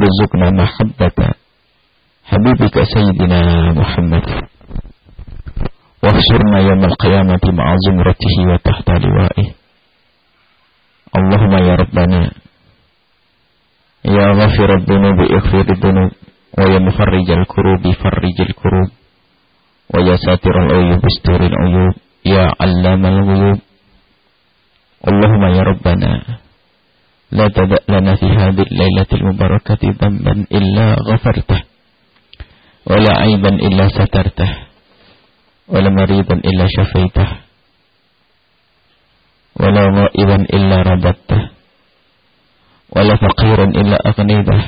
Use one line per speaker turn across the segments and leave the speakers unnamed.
warzuqna mahabbata habibika sayyidina Muhammad wahsyurna yawmal qiyamati ma'a zumratihi wa tahta liwa'ihi. Allahumma ya Rabbana ya ghafirad dhunubi ighfirid dhunub wa ya mufarrijal kurubi farrijil kurub wa ya satiral uyub isturil uyub ya allamal ghuyub. Allahumma ya Rabbana la tada' lana fi hadhihi al-lailatil mubarakati dhanban illa ghafartah wa la 'aiban illa satartah wa la maridan illa syafaitah wa la ghaiban illa rabattah wa la faqiran illa aghnaytah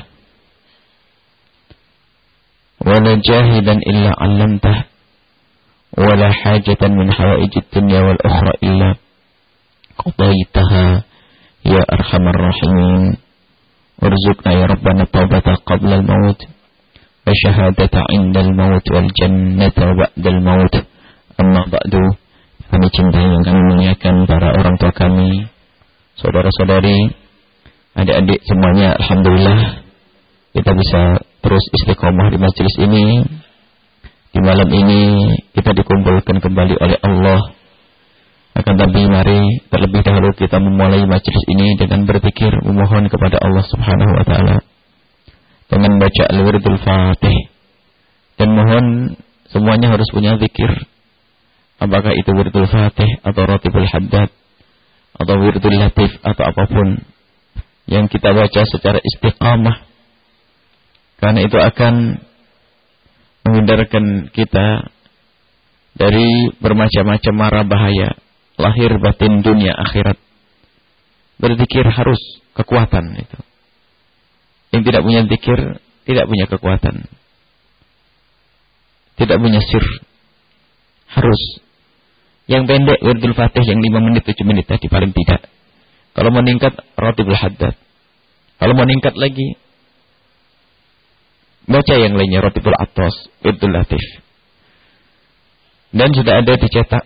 wa la jahidan illa 'allamtah wa la hajatan min hawaijid dunya wal ukhra illa qadaitaha ya arhamar rahimin. Warzuqna ya Rabbana taubata qabla al-maut wa syahadata 'inda al-maut wal jannata ba'da al-maut. Amma ba'du. Kami cintai yang kami muliakan para orang tua kami, saudara-saudari, adik-adik semuanya, alhamdulillah kita bisa terus istiqomah di majelis ini. Di malam ini kita dikumpulkan kembali oleh Allah. Akan tapi mari terlebih dahulu kita memulai majelis ini dengan berzikir, memohon kepada Allah Subhanahu wa taala dengan baca al-wirdul Fatih, dan mohon semuanya harus punya zikir. Apakah itu wirdul Fatih atau ratibul haddad atau wirdul latif atau apapun yang kita baca secara istiqamah, karena itu akan menghindarkan kita dari bermacam-macam mara bahaya lahir batin dunia akhirat. Berzikir harus kekuatan itu. Yang tidak punya zikir tidak punya kekuatan, tidak punya sir. Harus yang pendek wirdul Fatih yang 5 menit 7 menit tadi paling tidak. Kalau meningkat ratibul haddad. Kalau meningkat lagi baca yang lainnya, ratibul atas, wirdul latif. Dan sudah ada dicetak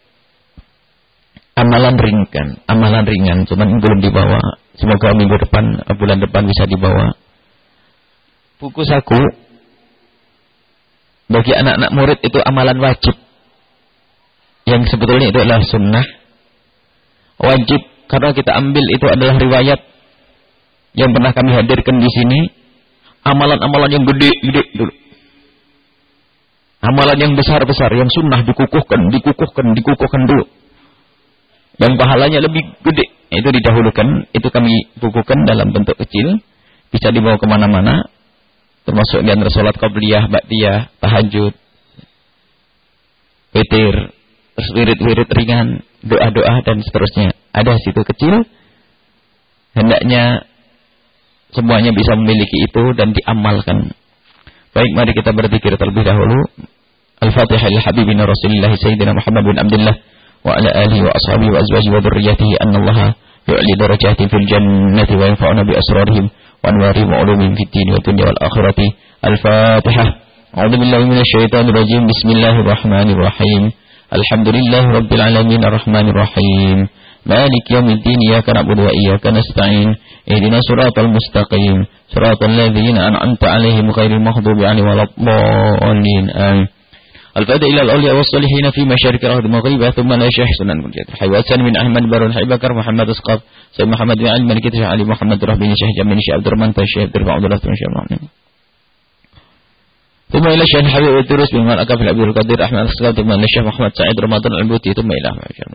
amalan ringan, cuman belum dibawa. Semoga minggu depan, bulan depan bisa dibawa. Buku saku bagi anak-anak murid itu amalan wajib. Yang sebetulnya itu adalah sunnah. Wajib karena kita ambil itu adalah riwayat yang pernah kami hadirkan di sini. Amalan-amalan yang gede dulu. Amalan yang besar-besar, yang sunnah dikukuhkan dulu. Yang pahalanya lebih gede, itu didahulukan. Itu kami bukukan dalam bentuk kecil, bisa dibawa kemana-mana, termasuk di antara sholat qabliyah, ba'diyah, tahajud, witir, wirid-wirid ringan, doa-doa dan seterusnya. Ada situ kecil, hendaknya semuanya bisa memiliki itu dan diamalkan. Baik, mari kita berzikir terlebih dahulu. Al-Fatihah lil habibina Rasulillah Sayyidina Muhammad bin Abdullah wa ala alihi wa ashabihi wa azwajihi wa dhurriyyatihi annallaha yu'li darajatihim fil jannati wa yanfa'una bi asrarihim wa anwarihim wa ulumihim fid dini wa dunya wal akhirati. Al-Fatihah. A'udzu billahi minasy syaithanir rajim. Bismillahirrahmanirrahim. Alhamdulillahi rabbil alamin arrahmanir rahim. Maliki yaumiddin. Iyyaka na'budu wa iyyaka nasta'in. Ihdinas siratal mustaqim. Siratal ladzina an'amta 'alaihim ghairil maghdubi 'alaihim waladdallin. Amin. الفائدة إلى الأولياء والصالحين في مشارق الأرض مغربها ثم لا يشيخ سنن كنجات حيوان من أحمد بارون حيبكر محمد اسقاط سيد محمد بن علي ملكة شيخ علي محمد رهبين شيخ جميل شيخ عبد الرحمن الشيخ درفع عبد الله شيخ محمد ثم إلى الشيخ الحبيب الدروس بمن أكف العبد القدير أحمد اسقاط ثم إلى الشيخ محمد سعيد رمضان العبوتي ثم إلى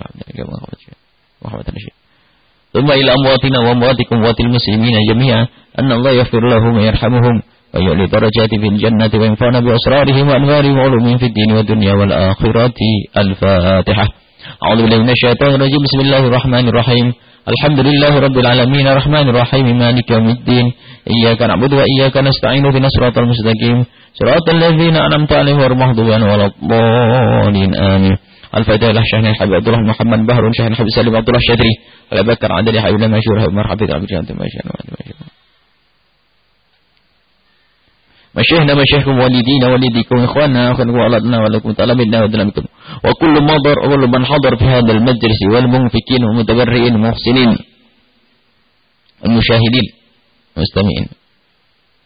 محمد الشيخ ثم إلى أمواتنا وأمواتكم وأموات المسلمين جميعا أن الله يغفر لهم ويرحمهم ويعلي درجات في الجنة وينفعنا بأسرارهم وأنوارهم وعلومهم في الدين والدنيا والآخرة. الفاتحة. أعوذ بالله من الشيطان الرجيم. بسم الله الرحمن الرحيم. الحمد لله رب العالمين الرحمن الرحيم مالك يوم الدين. إياك نعبد وإياك نستعين اهدنا الصراط المستقيم صراط الذين أنعمت عليهم غير المغضوب عليهم ولا الضالين. آمين. الفاتحة إلى شيخنا الحبيب عبد الله محمد بهر شيخنا الحبيب سالم عبد الله الشادري ولا بكر عدلي حبيب الله مشهور مرحبا عبد الله مشهور مشيخنا مشيخكم والدينا والديكم إخواننا أخوانكم وأولادنا ولكم طلبنا ودلمكم وكل مضر وكل من حضر في هذا المجلس والمنفكين والمتبرئين والمحسنين المشاهدين المستمعين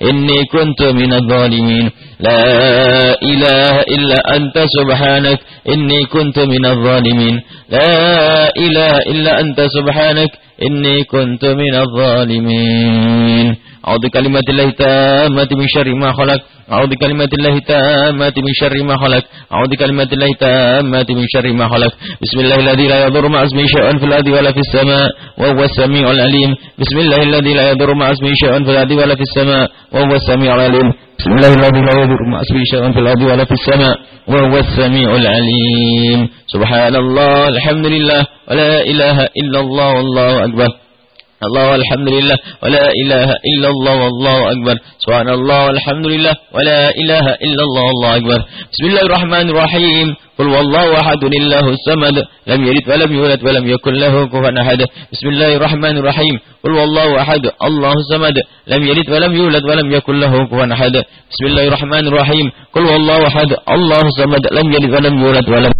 إني كنت من الظالمين لا إله إلا أنت سبحانك إني كنت من الظالمين لا إله إلا أنت سبحانك إني كنت من الظالمين أعوذ بكلمات الله التامة من شر ما خلق أعوذ بكلمات الله التامة من شر ما خلق أعوذ بكلمات الله التامة من شر ما خلق بسم الله الذي لا يضر مع اسمه شيء في الأرض ولا في السماء وهو السميع العليم بسم الله الذي لا يضر مع اسمه شيء في الأرض ولا في السماء وهو السميع العليم بسم الله الذي لا يضر مع اسمه شيء في الأرض ولا في السماء وهو السميع العليم سبحان الله الحمد لله ولا إله إلا الله والله أكبر الله والحمد لله ولا إله إلا الله والله أكبر سبحان الله والحمد لله ولا إله إلا الله والله أكبر بسم الله الرحمن الرحيم قل والله أحد الله الصمد لم يلد ولم يولد ولم يكن له كفوا أحد بسم الله الرحمن الرحيم قل والله أحد الله الصمد لم يلد ولم يولد ولم يكن له كفوا أحد بسم الله الرحمن الرحيم قل والله أحد الله الصمد لم يلد ولم يولد ولم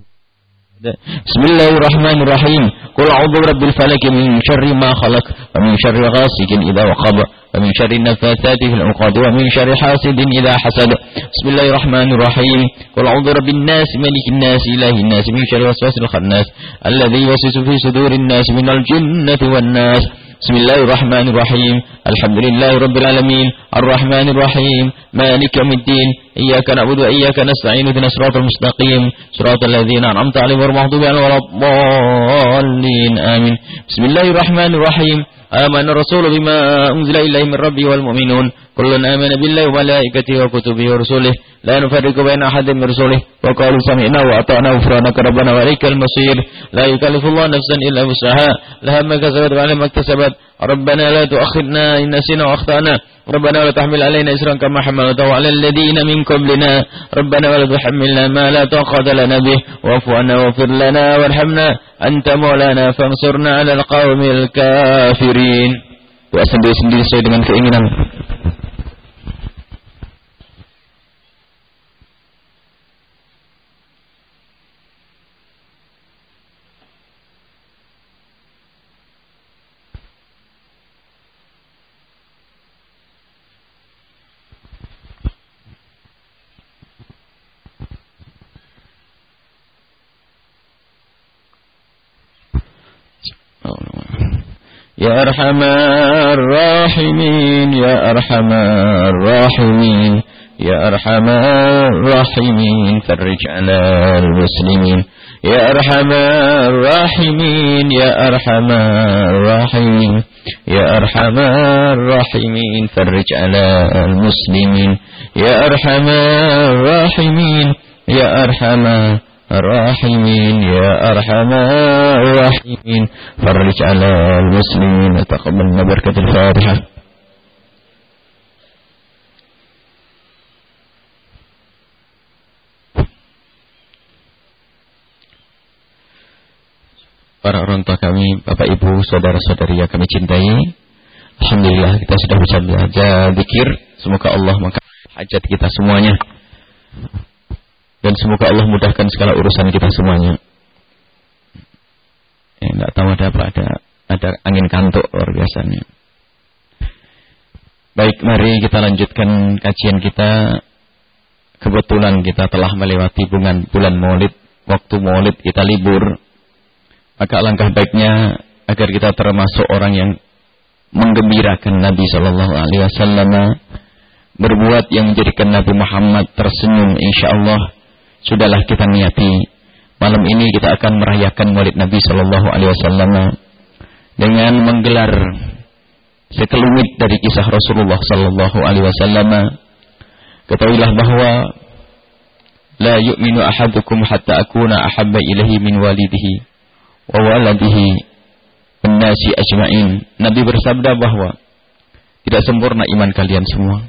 بسم الله الرحمن الرحيم قل أعوذ برب الفلك من شر ما خلق ومن شر غاسق إذا وقب ومن شر النفاثات في العقد ومن شر حاسد إذا حسد بسم الله الرحمن الرحيم قل أعوذ برب الناس ملك الناس إله الناس من شر وسواس الخناس الذي يوسوس في صدور الناس من الجنة والناس بسم الله الرحمن الرحيم الحمد لله رب العالمين الرحمن الرحيم مالك يوم الدين إياك نعبد وإياك نستعين اهدنا الصراط المستقيم صراط الذين أنعمت عليهم غير المغضوب عليهم ولا الضالين آمين بسم الله الرحمن الرحيم آمن الرسول بما أنزل إليه من ربه والمؤمنون كل آمن بالله وملائكته وكتبه ورسله لا نفرق بين أحد من رسله وقالوا سمعنا وأطعنا غفرانك ربنا وإليك المصير لا يكلف الله نفسا إلا وسعها لها ما كسبت وعليها ما اكتسبت ربنا لا تؤاخذنا إن نسينا وأخطأنا ربنا ولا تحمل علينا إسرا كما حملته على الذين من قبلنا ربنا ولا تحملنا ما لا طاقة لنا به واعف عنا واغفر لنا وارحمنا أنت مولانا فانصرنا على القوم الكافرين. Doa sendiri-sendiri sesuai dengan keinginan. يا أرحم الراحمين يا أرحم الراحمين يا أرحم الراحمين فرج على المسلمين يا أرحم الراحمين يا أرحم الراحمين يا أرحم الراحمين فرج على المسلمين يا أرحم الراحمين يا أرحم الراحمين يا أرحم الراحمين فرج على المسلمين تقبلنا بركة الفاتحة. Para orang tua kami, Bapak Ibu, saudara-saudari yang kami cintai, alhamdulillah kita sudah bisa belajar zikir. Semoga Allah mengabulkan hajat kita semuanya. Dan semoga Allah mudahkan segala urusan kita semuanya. Enggak tahu ada apa, ada angin kantuk luar biasanya. Baik, mari kita lanjutkan kajian kita. Kebetulan kita telah melewati bulan Maulid, waktu Maulid kita libur. Maka alangkah baiknya agar kita termasuk orang yang menggembirakan Nabi sallallahu alaihi wasallam, berbuat yang menjadikan Nabi Muhammad tersenyum insyaallah. Sudahlah kita niati malam ini kita akan merayakan Maulid Nabi sallallahu alaihi wasallam dengan menggelar sekelumit dari kisah Rasulullah sallallahu alaihi wasallam. Ketahuilah bahwa la yu'minu ahadukum hatta akuna ahabba ilaihi min walidihi wa waladihi wan nasi ajma'in. Nabi bersabda bahwa tidak sempurna iman kalian semua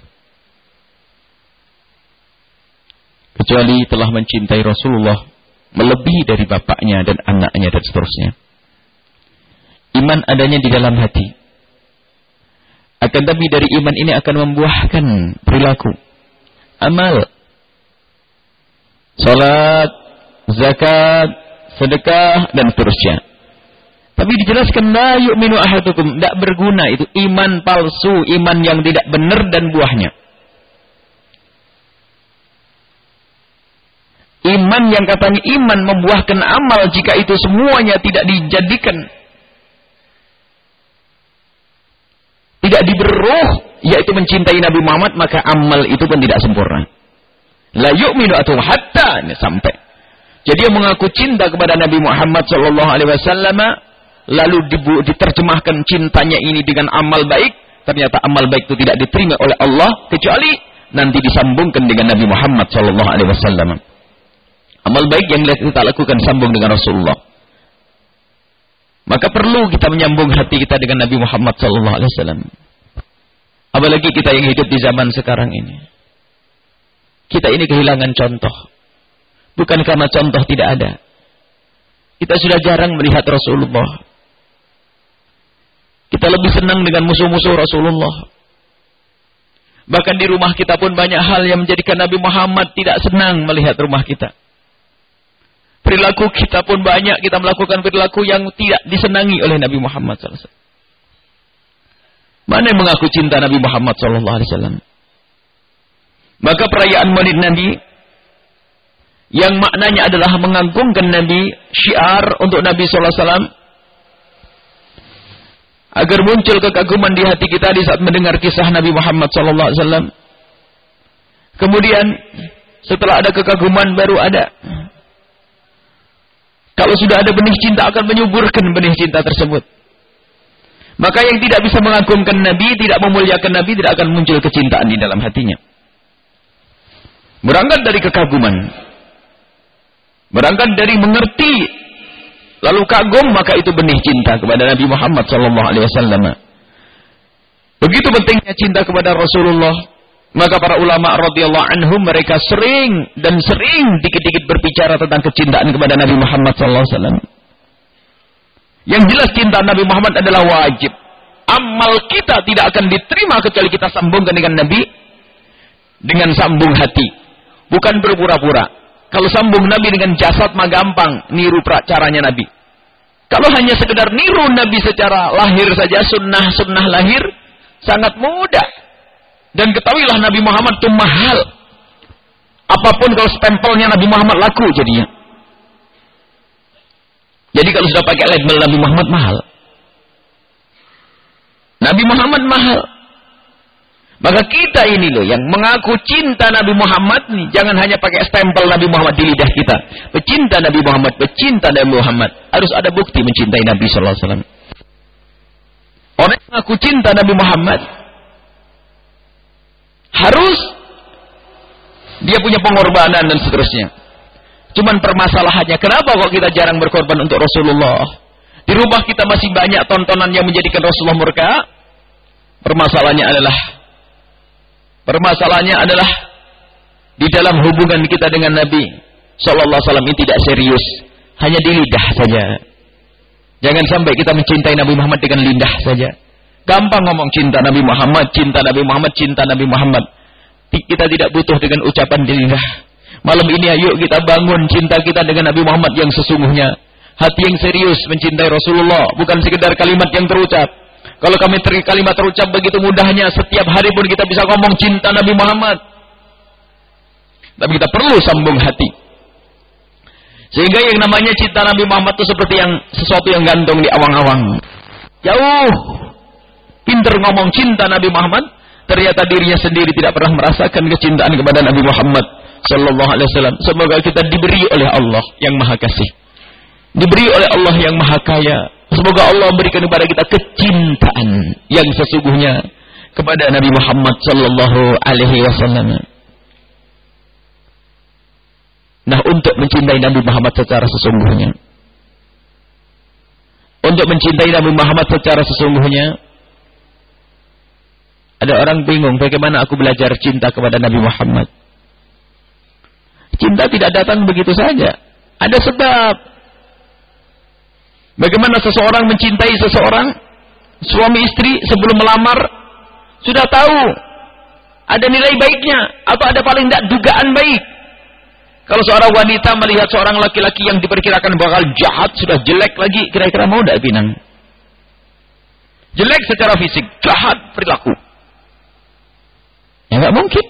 kecuali telah mencintai Rasulullah melebihi dari bapaknya dan anaknya dan seterusnya. Iman adanya di dalam hati. Akan tapi dari iman ini akan membuahkan perilaku, amal, salat, zakat, sedekah dan seterusnya. Tapi dijelaskan la yu'minu ahadukum, tidak berguna itu iman palsu, iman yang tidak benar dan buahnya. Iman yang katanya iman membuahkan amal, jika itu semuanya tidak dijadikan, tidak diberi ruh, yaitu mencintai Nabi Muhammad, maka amal itu pun tidak sempurna. La yu'minu ahadukum hatta, ini sampai. Jadi yang mengaku cinta kepada Nabi Muhammad sallallahu alaihi wasallam, lalu diterjemahkan cintanya ini dengan amal baik, ternyata amal baik itu tidak diterima oleh Allah kecuali nanti disambungkan dengan Nabi Muhammad sallallahu alaihi wasallam. Amal baik yang kita lakukan sambung dengan Rasulullah. Maka perlu kita menyambung hati kita dengan Nabi Muhammad sallallahu alaihi wasallam. Apalagi kita yang hidup di zaman sekarang ini. Kita ini kehilangan contoh. Bukan karena contoh tidak ada. Kita sudah jarang melihat Rasulullah. Kita lebih senang dengan musuh-musuh Rasulullah. Bahkan di rumah kita pun banyak hal yang menjadikan Nabi Muhammad tidak senang melihat rumah kita. Perilaku kita pun banyak, kita melakukan perilaku yang tidak disenangi oleh Nabi Muhammad SAW. Mana yang mengaku cinta Nabi Muhammad SAW? Maka perayaan Maulid Nabi yang maknanya adalah mengagungkan Nabi, syiar untuk Nabi SAW, agar muncul kekaguman di hati kita di saat mendengar kisah Nabi Muhammad SAW. Kemudian setelah ada kekaguman baru ada, kalau sudah ada benih cinta akan menyuburkan benih cinta tersebut. Maka yang tidak bisa mengagungkan Nabi, tidak memuliakan Nabi, tidak akan muncul kecintaan di dalam hatinya. Berangkat dari kekaguman, berangkat dari mengerti, lalu kagum, maka itu benih cinta kepada Nabi Muhammad SAW. Begitu pentingnya cinta kepada Rasulullah. Maka para ulama radhiyallahu anhum mereka sering dikit-dikit berbicara tentang kecintaan kepada Nabi Muhammad SAW. Yang jelas cinta Nabi Muhammad adalah wajib. Amal kita tidak akan diterima kecuali kita sambungkan dengan Nabi dengan sambung hati, bukan berpura-pura. Kalau sambung Nabi dengan jasad mah gampang, niru caranya Nabi. Kalau hanya sekedar niru Nabi secara lahir saja, sunnah lahir, sangat mudah. Dan ketahuilah Nabi Muhammad itu mahal. Apapun kalau stempelnya Nabi Muhammad laku jadinya. Jadi kalau sudah pakai label Nabi Muhammad mahal. Nabi Muhammad mahal. Maka kita ini loh yang mengaku cinta Nabi Muhammad nih, jangan hanya pakai stempel Nabi Muhammad di lidah kita. Pecinta Nabi Muhammad, pecinta Nabi Muhammad. Harus ada bukti mencintai Nabi sallallahu alaihi wasallam. Orang yang mengaku cinta Nabi Muhammad harus dia punya pengorbanan dan seterusnya. Cuman permasalahannya, kenapa kok kita jarang berkorban untuk Rasulullah? Di rumah kita masih banyak tontonan yang menjadikan Rasulullah murka. Permasalahannya adalah di dalam hubungan kita dengan Nabi sallallahu alaihi wasallam ini tidak serius, hanya di lidah saja. Jangan sampai kita mencintai Nabi Muhammad dengan lidah saja. Gampang ngomong cinta Nabi Muhammad, cinta Nabi Muhammad, cinta Nabi Muhammad. Kita tidak butuh dengan ucapan di lidah. Malam ini ayo kita bangun cinta kita dengan Nabi Muhammad yang sesungguhnya. Hati yang serius mencintai Rasulullah, bukan sekedar kalimat yang terucap. Kalau kalimat terucap begitu mudahnya, setiap hari pun kita bisa ngomong cinta Nabi Muhammad. Tapi kita perlu sambung hati. Sehingga yang namanya cinta Nabi Muhammad itu seperti sesuatu yang gantung di awang-awang. Jauh. Pinter ngomong cinta Nabi Muhammad, ternyata dirinya sendiri tidak pernah merasakan kecintaan kepada Nabi Muhammad sallallahu alaihi wasallam. Semoga kita diberi oleh Allah yang Maha Kasih, diberi oleh Allah yang Maha Kaya. Semoga Allah berikan kepada kita kecintaan yang sesungguhnya kepada Nabi Muhammad sallallahu alaihi wasallam. Nah, untuk mencintai Nabi Muhammad secara sesungguhnya, untuk mencintai Nabi Muhammad secara sesungguhnya, ada orang bingung bagaimana aku belajar cinta kepada Nabi Muhammad. Cinta tidak datang begitu saja. Ada sebab. Bagaimana seseorang mencintai seseorang, suami istri sebelum melamar sudah tahu ada nilai baiknya atau ada paling tidak dugaan baik. Kalau seorang wanita melihat seorang laki-laki yang diperkirakan bakal jahat, sudah jelek lagi, kira-kira mau tidak pinang? Jelek secara fisik, jahat perilaku. Ya nggak mungkin.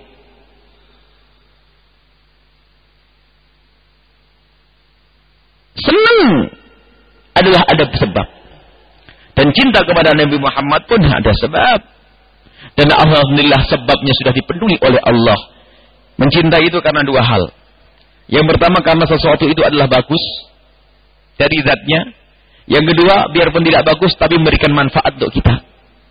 Senang adalah ada sebab. Dan cinta kepada Nabi Muhammad pun ada sebab. Dan alhamdulillah sebabnya sudah dipenuhi oleh Allah. Mencintai itu karena dua hal. Yang pertama karena sesuatu itu adalah bagus dari zatnya. Yang kedua, biarpun tidak bagus tapi memberikan manfaat untuk kita.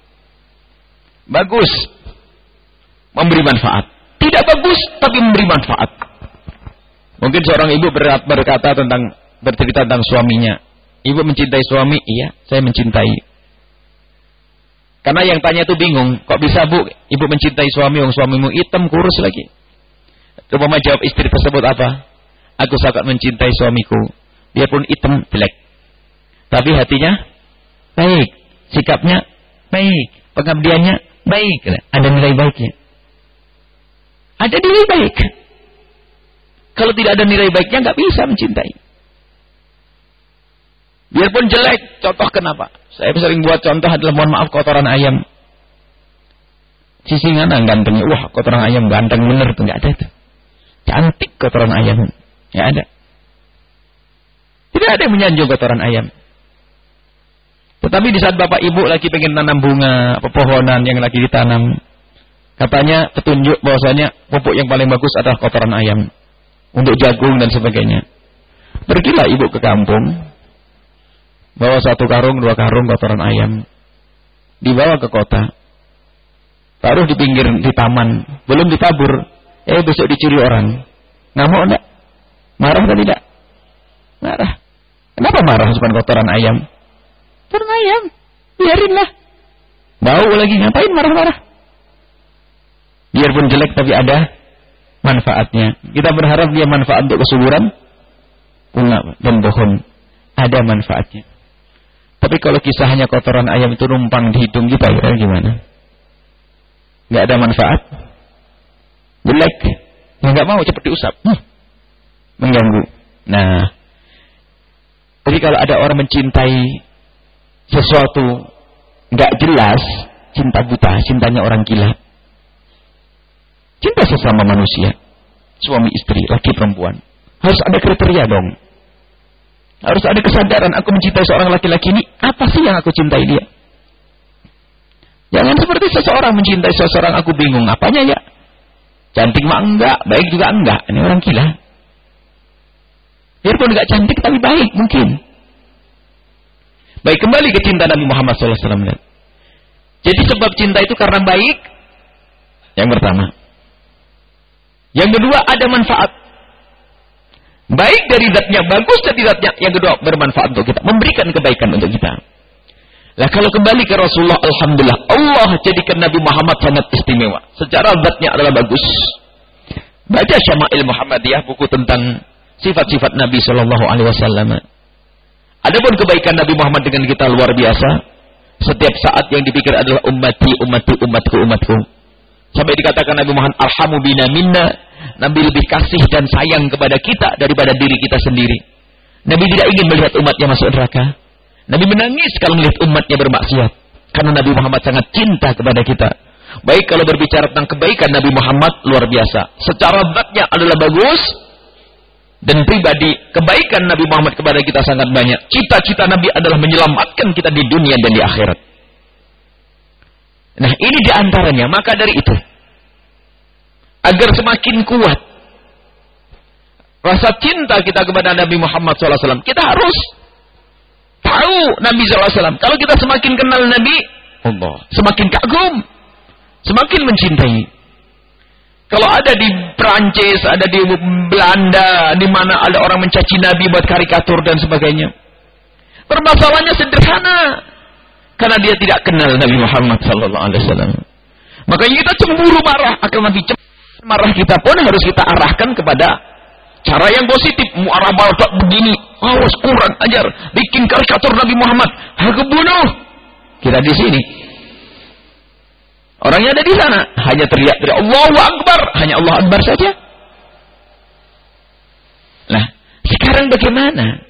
Bagus memberi manfaat. Tidak bagus tapi memberi manfaat. Mungkin seorang ibu bercerita tentang suaminya. Ibu mencintai suami? Iya, saya mencintai. Karena yang tanya itu bingung. Kok bisa bu, ibu mencintai suami, suamimu hitam kurus lagi. Rupanya jawab istri tersebut apa? Aku sangat mencintai suamiku. Biarpun hitam jelek. Tapi hatinya baik. Sikapnya baik. Pengabdiannya baik. Ada nilai baiknya. Ada nilai baik. Kalau tidak ada nilai baiknya nggak bisa mencintai. Biarpun jelek. Contoh kenapa? Saya sering buat contoh adalah mohon maaf kotoran ayam. Sisingan gantengnya. Wah kotoran ayam ganteng bener tuh. Nggak ada itu. Cantik kotoran ayam. Nggak ada. Tidak ada yang menyanjung kotoran ayam. Tetapi di saat bapak ibu lagi pengen tanam bunga, pepohonan yang lagi ditanam, katanya petunjuk bahwasanya pupuk yang paling bagus adalah kotoran ayam. Untuk jagung dan sebagainya. Pergilah ibu ke kampung, bawa 1 karung, 2 karung kotoran ayam. Dibawa ke kota. Taruh di pinggir, di taman. Belum ditabur. Besok dicuri orang. Ngamuk enggak? Marah atau tidak? Marah. Kenapa marah sepan kotoran ayam? Kotoran ayam. Biarinlah. Bau lagi, ngapain marah-marah? Biarpun jelek tapi ada manfaatnya. Kita berharap dia manfaat untuk kesuburan. Punah dan bohong. Ada manfaatnya. Tapi kalau kisahnya kotoran ayam itu numpang di hidung kita, ya gimana? Nggak ada manfaat. Jelek. Ya nggak mau, cepat diusap. Mengganggu. Nah. Jadi kalau ada orang mencintai sesuatu nggak jelas, cinta buta, cintanya orang gila. Cinta sesama manusia, suami istri, laki perempuan, harus ada kriteria dong. Harus ada kesadaran, aku mencintai seorang laki-laki ini, apa sih yang aku cintai dia? Jangan seperti seseorang mencintai seseorang, aku bingung, apanya ya? Cantik mah enggak, baik juga enggak. Ini orang gila. Biarpun enggak cantik tapi baik mungkin. Baik, kembali ke cinta Nabi Muhammad SAW. Jadi sebab cinta itu karena baik. Yang pertama. Yang kedua ada manfaat. Baik dari zatnya, bagus dari zatnya. Yang kedua bermanfaat untuk kita. Memberikan kebaikan untuk kita. Nah kalau kembali ke Rasulullah, alhamdulillah. Allah jadikan Nabi Muhammad sangat istimewa. Secara zatnya adalah bagus. Baca Syama'il Muhammadiyah, buku tentang sifat-sifat Nabi SAW. Adapun kebaikan Nabi Muhammad dengan kita luar biasa. Setiap saat yang dipikir adalah ummati, ummati, umatku, umatku. Sampai dikatakan Nabi Muhammad arhamu bina minna. Nabi lebih kasih dan sayang kepada kita daripada diri kita sendiri. Nabi tidak ingin melihat umatnya masuk neraka. Nabi menangis kalau melihat umatnya bermaksiat. Karena Nabi Muhammad sangat cinta kepada kita. Baik kalau berbicara tentang kebaikan Nabi Muhammad luar biasa. Secara zatnya adalah bagus. Dan pribadi kebaikan Nabi Muhammad kepada kita sangat banyak. Cita-cita Nabi adalah menyelamatkan kita di dunia dan di akhirat. Nah ini diantaranya. Maka dari itu, agar semakin kuat rasa cinta kita kepada Nabi Muhammad SAW, kita harus tahu Nabi SAW. Kalau kita semakin kenal Nabi, Allah semakin kagum, semakin mencintai. Kalau ada di Perancis, ada di Belanda, di mana ada orang mencaci Nabi buat karikatur dan sebagainya, permasalahannya sederhana, karena dia tidak kenal Nabi Muhammad SAW. Makanya kita cemburu marah, akan Nabi marah kita pun harus kita arahkan kepada cara yang positif. Muarah balak begini, awas kurang ajar, bikin karikatur Nabi Muhammad, aku bunuh. Kita di sini, orangnya ada di sana, hanya teriak-teriak Allahu Akbar, hanya Allah Akbar saja. Sekarang bagaimana?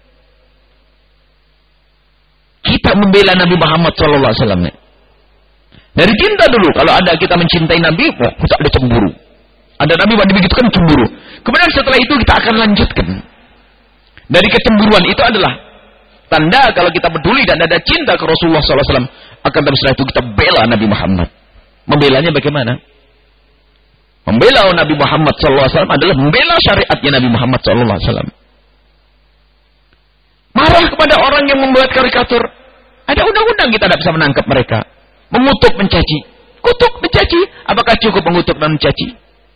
Kita membela Nabi Muhammad SAW. Dari cinta dulu. Kalau ada kita mencintai Nabi, kita ada cemburu. Ada Nabi begitu kan cemburu. Kemudian setelah itu kita akan lanjutkan. Dari kecemburuan itu adalah tanda kalau kita peduli dan ada cinta ke Rasulullah SAW. Akan tapi setelah itu kita bela Nabi Muhammad. Membelanya bagaimana? Membela Nabi Muhammad SAW adalah membela syariatnya Nabi Muhammad SAW. Marah kepada orang yang membuat karikatur. Ada undang-undang kita tidak bisa menangkap mereka. Mengutuk, mencaci. Kutuk, mencaci. Apakah cukup mengutuk dan mencaci?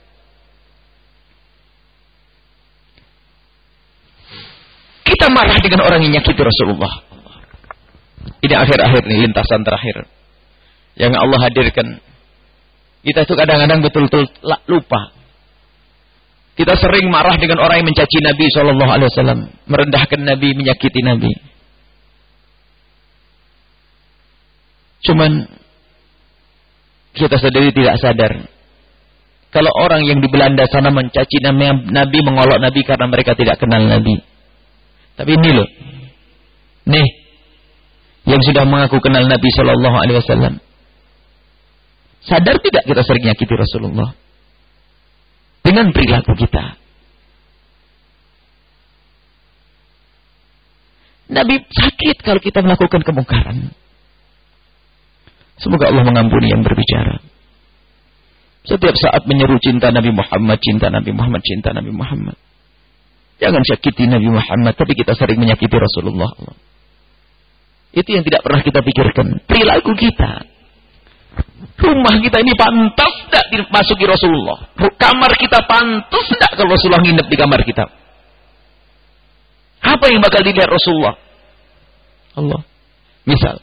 Kita marah dengan orang yang nyakiti Rasulullah. Ini akhir-akhir ini, lintasan terakhir. Yang Allah hadirkan. Kita itu kadang-kadang betul-betul lupa. Kita sering marah dengan orang yang mencaci Nabi SAW. Merendahkan Nabi, menyakiti Nabi. Cuman kita sendiri tidak sadar. Kalau orang yang di Belanda sana mencaci Nabi, mengolok Nabi karena mereka tidak kenal Nabi. Tapi ini loh. Nih. Yang sudah mengaku kenal Nabi SAW. Sadar tidak kita sering menyakiti Rasulullah? Dengan perilaku kita. Nabi sakit kalau kita melakukan kemungkaran. Semoga Allah mengampuni yang berbicara. Setiap saat menyeru cinta Nabi Muhammad, cinta Nabi Muhammad, cinta Nabi Muhammad. Jangan sakiti Nabi Muhammad, tapi kita sering menyakiti Rasulullah. Itu yang tidak pernah kita pikirkan. Perilaku kita. Rumah kita ini pantas tidak dimasuki Rasulullah. Kamar kita pantas tidak kalau Rasulullah nginep di kamar kita. Apa yang bakal dilihat Rasulullah? Allah. Misal.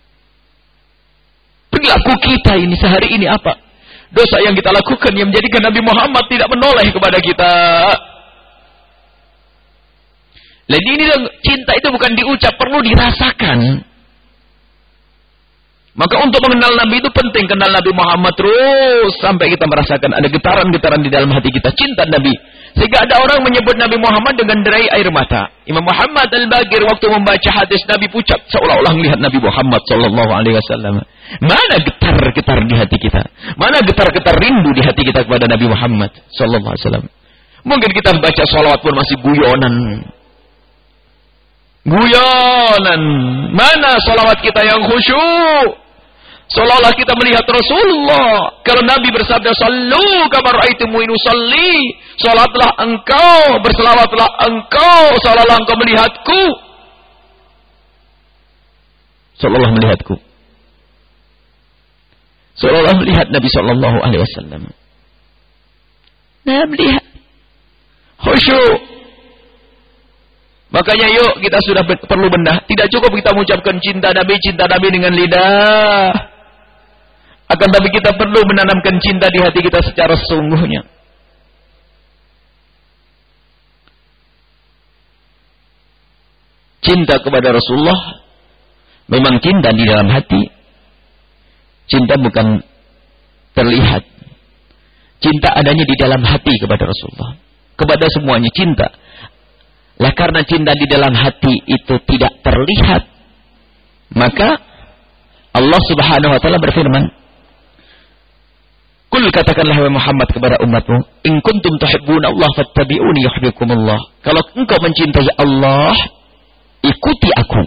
Perilaku kita ini sehari ini apa? Dosa yang kita lakukan yang menjadikan Nabi Muhammad tidak menoleh kepada kita. Jadi ini cinta itu bukan diucap, perlu dirasakan. Maka untuk mengenal Nabi itu penting, kenal Nabi Muhammad terus sampai kita merasakan ada getaran-getaran di dalam hati kita cinta Nabi. Sehingga ada orang menyebut Nabi Muhammad dengan derai air mata. Imam Muhammad Al-Bagir waktu membaca hadis Nabi pucat seolah-olah melihat Nabi Muhammad SAW. Mana getar-getar di hati kita? Mana getar-getar rindu di hati kita kepada Nabi Muhammad SAW? Mungkin kita baca salawat pun masih guyonan. Guyonan. Mana salawat kita yang khusyuk? Seolah-olah kita melihat Rasulullah. Kalau Nabi bersabda, "Sallu kama ra'aitumuni usalli." Salatlah engkau, berselawatlah engkau, seolah-olah engkau melihatku. Seolah-olah melihatku. Seolah-olah melihat Nabi sallallahu alaihi wasallam. Nah, melihat. Khusyuk. Makanya yuk kita sudah perlu benar. Tidak cukup kita mengucapkan cinta Nabi dengan lidah. Akan tapi kita perlu menanamkan cinta di hati kita secara sesungguhnya. Cinta kepada Rasulullah memang cinta di dalam hati. Cinta bukan terlihat. Cinta adanya di dalam hati kepada Rasulullah. Kepada semuanya cinta. Lah karena cinta di dalam hati itu tidak terlihat, maka Allah Subhanahu wa taala berfirman, "Qul katakanlah wahai Muhammad kepada umatmu, in kuntum tuhibbuna Allah fattabi'uni yuhibbukumullah." Kalau engkau mencintai Allah, ikuti aku.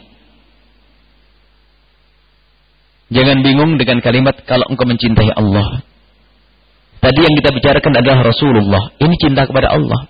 Jangan bingung dengan kalimat kalau engkau mencintai Allah. Tadi yang kita bicarakan adalah Rasulullah. Ini cinta kepada Allah.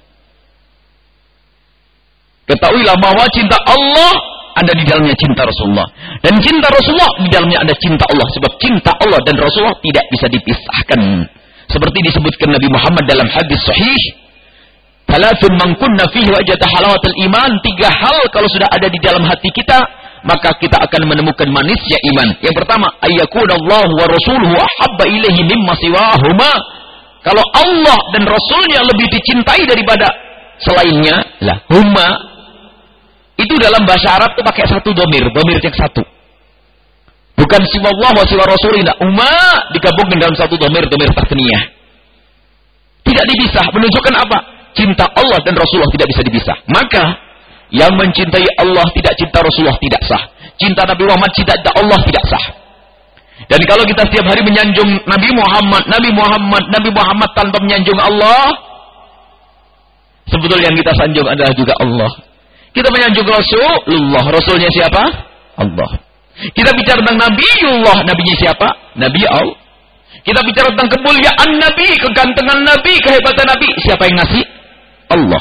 Ketahuilah bahwa cinta Allah ada di dalamnya cinta Rasulullah. Dan cinta Rasulullah di dalamnya ada cinta Allah. Sebab cinta Allah dan Rasulullah tidak bisa dipisahkan. Seperti disebutkan Nabi Muhammad dalam hadis sahih. Thalathun man kunna fihi wajada halawatul iman. 3 hal kalau sudah ada di dalam hati kita, maka kita akan menemukan manisnya iman. Yang pertama, ayyakunallahu wa rasuluhu ahabba ilaihi mimma siwahuma. Kalau Allah dan Rasulnya lebih dicintai daripada selainnya, lah huma itu dalam bahasa Arab itu pakai satu domir yang satu. Bukan siwa Allah wa siwa Rasulillah. Umma digabungkan dalam satu domir tasniyah. Tidak dipisah. Menunjukkan apa? cinta Allah dan Rasulullah tidak bisa dipisah. Maka yang mencintai Allah tidak cinta Rasulullah tidak sah. Cinta Nabi Muhammad cinta Allah tidak sah. Dan kalau kita setiap hari menyanjung Nabi Muhammad tanpa menyanjung Allah, sebetulnya yang kita sanjung adalah juga Allah. Kita menyanjung Rasulullah, Rasulnya siapa? Allah. Kita bicara tentang Nabiullah, Nabinya siapa? Nabi Allah. Kita bicara tentang kemuliaan Nabi, kegantengan Nabi, kehebatan Nabi, siapa yang ngasih? Allah.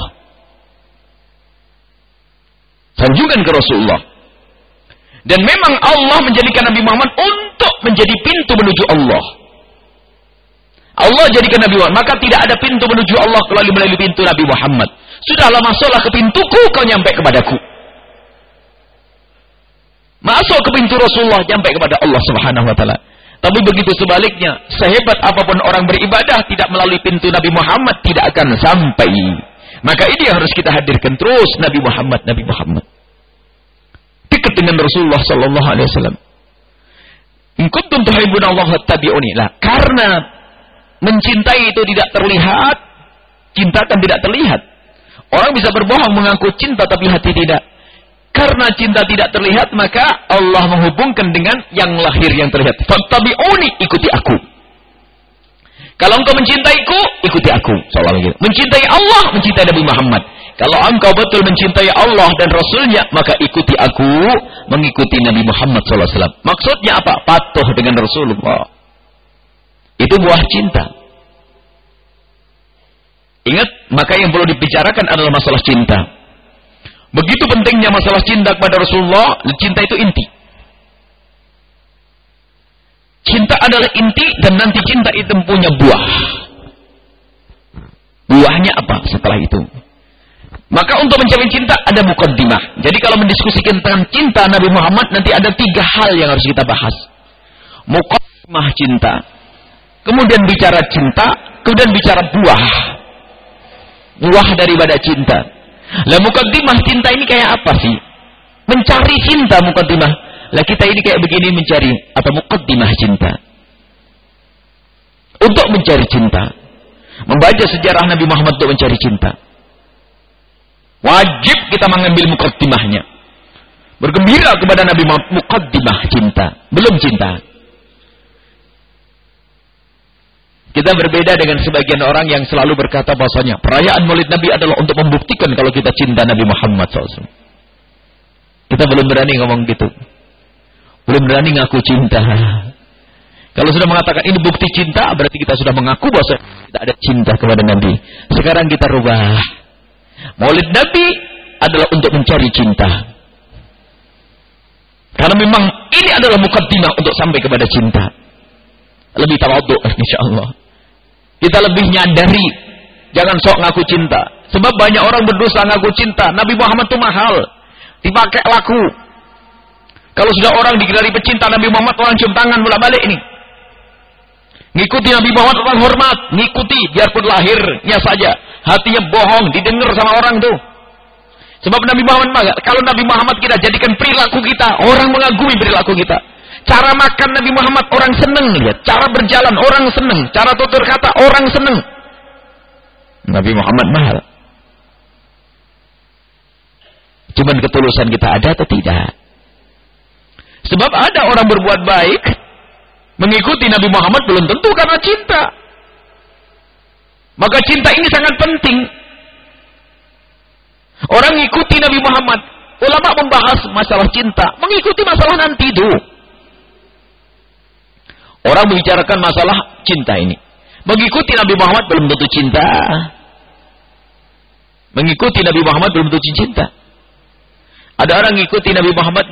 Sanjungan ke Rasulullah. Dan memang Allah menjadikan Nabi Muhammad untuk menjadi pintu menuju Allah. Allah jadikan Nabi Muhammad, maka tidak ada pintu menuju Allah melalui pintu Nabi Muhammad. Sudahlah, masuklah ke pintuku, kau nyampe kepadaku. Masuk ke pintu Rasulullah, nyampe kepada Allah Subhanahu wa taala. Tapi begitu sebaliknya, sehebat apapun orang beribadah tidak melalui pintu Nabi Muhammad tidak akan sampai. Maka ini harus kita hadirkan terus Nabi Muhammad. Dekat dengan Rasulullah sallallahu alaihi wasallam. In kuntum tuhibbuna Allah fattabi'uni. Lah, karena mencintai itu tidak terlihat, cinta kan tidak terlihat. Orang bisa berbohong mengaku cinta tapi hati tidak. Karena cinta tidak terlihat, maka Allah menghubungkan dengan yang lahir yang terlihat. Fattabi'uni, ikuti aku. Kalau engkau mencintaiku, ikuti aku. Sallallahu. Mencintai Allah, mencintai Nabi Muhammad. Kalau engkau betul mencintai Allah dan Rasulnya, maka ikuti aku, mengikuti Nabi Muhammad SAW. Maksudnya apa? Patuh dengan Rasulullah. Itu buah cinta. Ingat, maka yang perlu dibicarakan adalah masalah cinta. Begitu pentingnya masalah cinta kepada Rasulullah, cinta itu inti. Cinta adalah inti dan nanti cinta itu punya buah. Buahnya apa setelah itu? Maka untuk mencapai cinta ada muqaddimah. Jadi kalau mendiskusikan tentang cinta Nabi Muhammad, nanti ada 3 hal yang harus kita bahas. Muqaddimah cinta, kemudian bicara cinta, kemudian bicara buah. Buah daripada cinta. Lah muqaddimah cinta ini kayak apa sih? Mencari cinta muqaddimah. Lah kita ini kayak begini mencari atau muqaddimah cinta. Untuk mencari cinta, membaca sejarah Nabi Muhammad untuk mencari cinta. Wajib kita mengambil muqaddimahnya. Bergembira kepada Nabi Muhammad, muqaddimah cinta, belum cinta. Kita berbeda dengan sebagian orang yang selalu berkata bahasanya perayaan Maulid Nabi adalah untuk membuktikan kalau kita cinta Nabi Muhammad SAW. Kita belum berani ngomong gitu. Belum berani ngaku cinta. Kalau sudah mengatakan ini bukti cinta, berarti kita sudah mengaku bahwa tidak ada cinta kepada Nabi. Sekarang kita rubah. Maulid Nabi adalah untuk mencari cinta. Karena memang ini adalah muqaddimah untuk sampai kepada cinta. Lebih tawadhu insyaallah. Kita lebih nyadari, jangan sok ngaku cinta. Sebab banyak orang berdosa ngaku cinta. Nabi Muhammad itu mahal, dipakai laku. Kalau sudah orang digelari pecinta Nabi Muhammad, orang cium tangan bolak-balik ini. Ngikuti Nabi Muhammad orang hormat, ngikuti biarpun lahirnya saja, hatinya bohong, didengar sama orang tuh. Sebab Nabi Muhammad, kalau Nabi Muhammad kita jadikan perilaku kita, orang mengagumi perilaku kita. Cara makan Nabi Muhammad orang seneng lihat, cara berjalan orang seneng, cara tutur kata orang seneng. Nabi Muhammad mahal. Cuman ketulusan kita ada atau tidak? Sebab ada orang berbuat baik mengikuti Nabi Muhammad belum tentu karena cinta. Maka cinta ini sangat penting. Orang mengikuti Nabi Muhammad, ulama membahas masalah cinta, mengikuti masalah nanti itu. Orang membicarakan masalah cinta ini. Mengikuti Nabi Muhammad belum tentu cinta. Mengikuti Nabi Muhammad belum tentu cinta. Ada orang ngikuti Nabi Muhammad,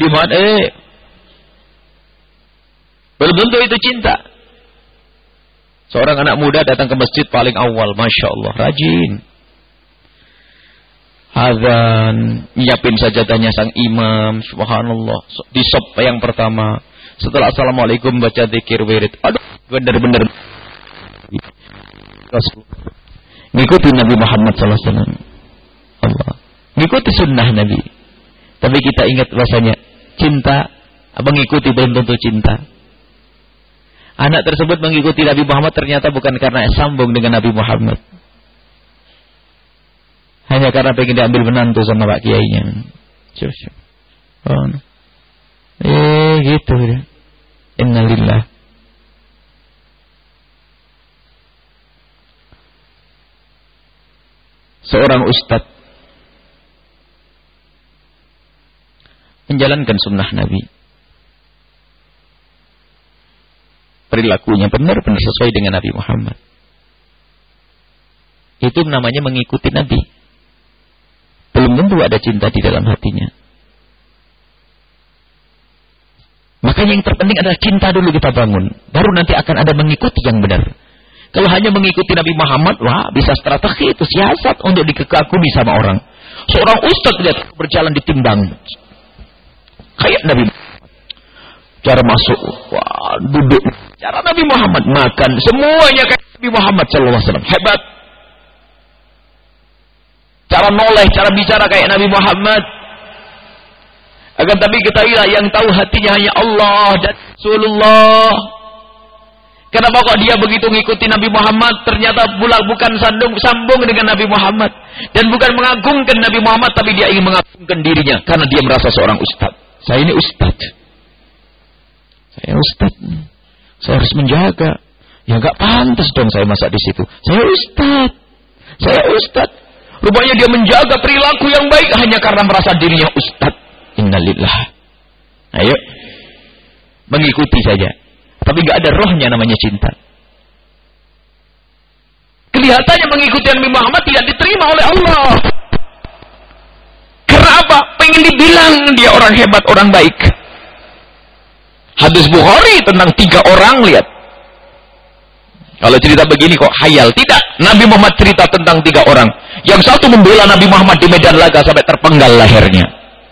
belum tentu itu cinta. Seorang anak muda datang ke masjid paling awal, Masya Allah, rajin. Azan, nyiapin sajadahnya sang imam, subhanallah. Di sop yang pertama, setelah assalamualaikum baca zikir wirid. Aduh, benar-benar ngikuti Nabi Muhammad SAW. Allah, ngikuti sunnah Nabi. Tapi kita ingat bahasanya cinta, mengikuti belum tentu cinta. Anak tersebut mengikuti Nabi Muhammad ternyata bukan karena sambung dengan Nabi Muhammad. Hanya karena pengen diambil menantu sama Pak Kiainya. Oh. Gitu ya. Innalillah. Seorang ustadz menjalankan sunnah Nabi. Perilakunya benar-benar sesuai dengan Nabi Muhammad. Itu namanya mengikuti Nabi. Belum tentu ada cinta di dalam hatinya. Makanya yang terpenting adalah cinta dulu kita bangun. Baru nanti akan ada mengikuti yang benar. Kalau hanya mengikuti Nabi Muhammad, wah bisa strategi itu siasat untuk dikagumi sama orang. Seorang ustadz lihat berjalan ditimbang. Kayak Nabi Muhammad. Cara masuk, wah, duduk. Cara Nabi Muhammad makan, semuanya kayak Nabi Muhammad SAW. Hebat. Cara noleh, cara bicara kayak Nabi Muhammad. Akan tapi ketahuilah yang tahu hatinya hanya Allah dan Rasulullah. Kenapa kok dia begitu mengikuti Nabi Muhammad, ternyata bukan sambung dengan Nabi Muhammad. Dan bukan mengagungkan Nabi Muhammad, tapi dia ingin mengagungkan dirinya. Karena dia merasa seorang ustaz. Saya ini ustaz. Saya ustaz. Saya harus menjaga. Ya gak pantas dong saya masak di situ. Saya ustaz. Saya ustaz. Rupanya dia menjaga perilaku yang baik hanya karena merasa dirinya ustaz. Innalillah. Ayo. Mengikuti saja. Tapi gak ada rohnya namanya cinta. Kelihatannya mengikuti Nabi Muhammad tidak diterima oleh Allah. Karena apa? Pengen dibilang dia orang hebat, orang baik. Hadis Bukhari tentang 3 orang, lihat. Kalau cerita begini kok hayal. Tidak. Nabi Muhammad cerita tentang 3 orang. Yang satu membela Nabi Muhammad di medan laga sampai terpenggal lehernya.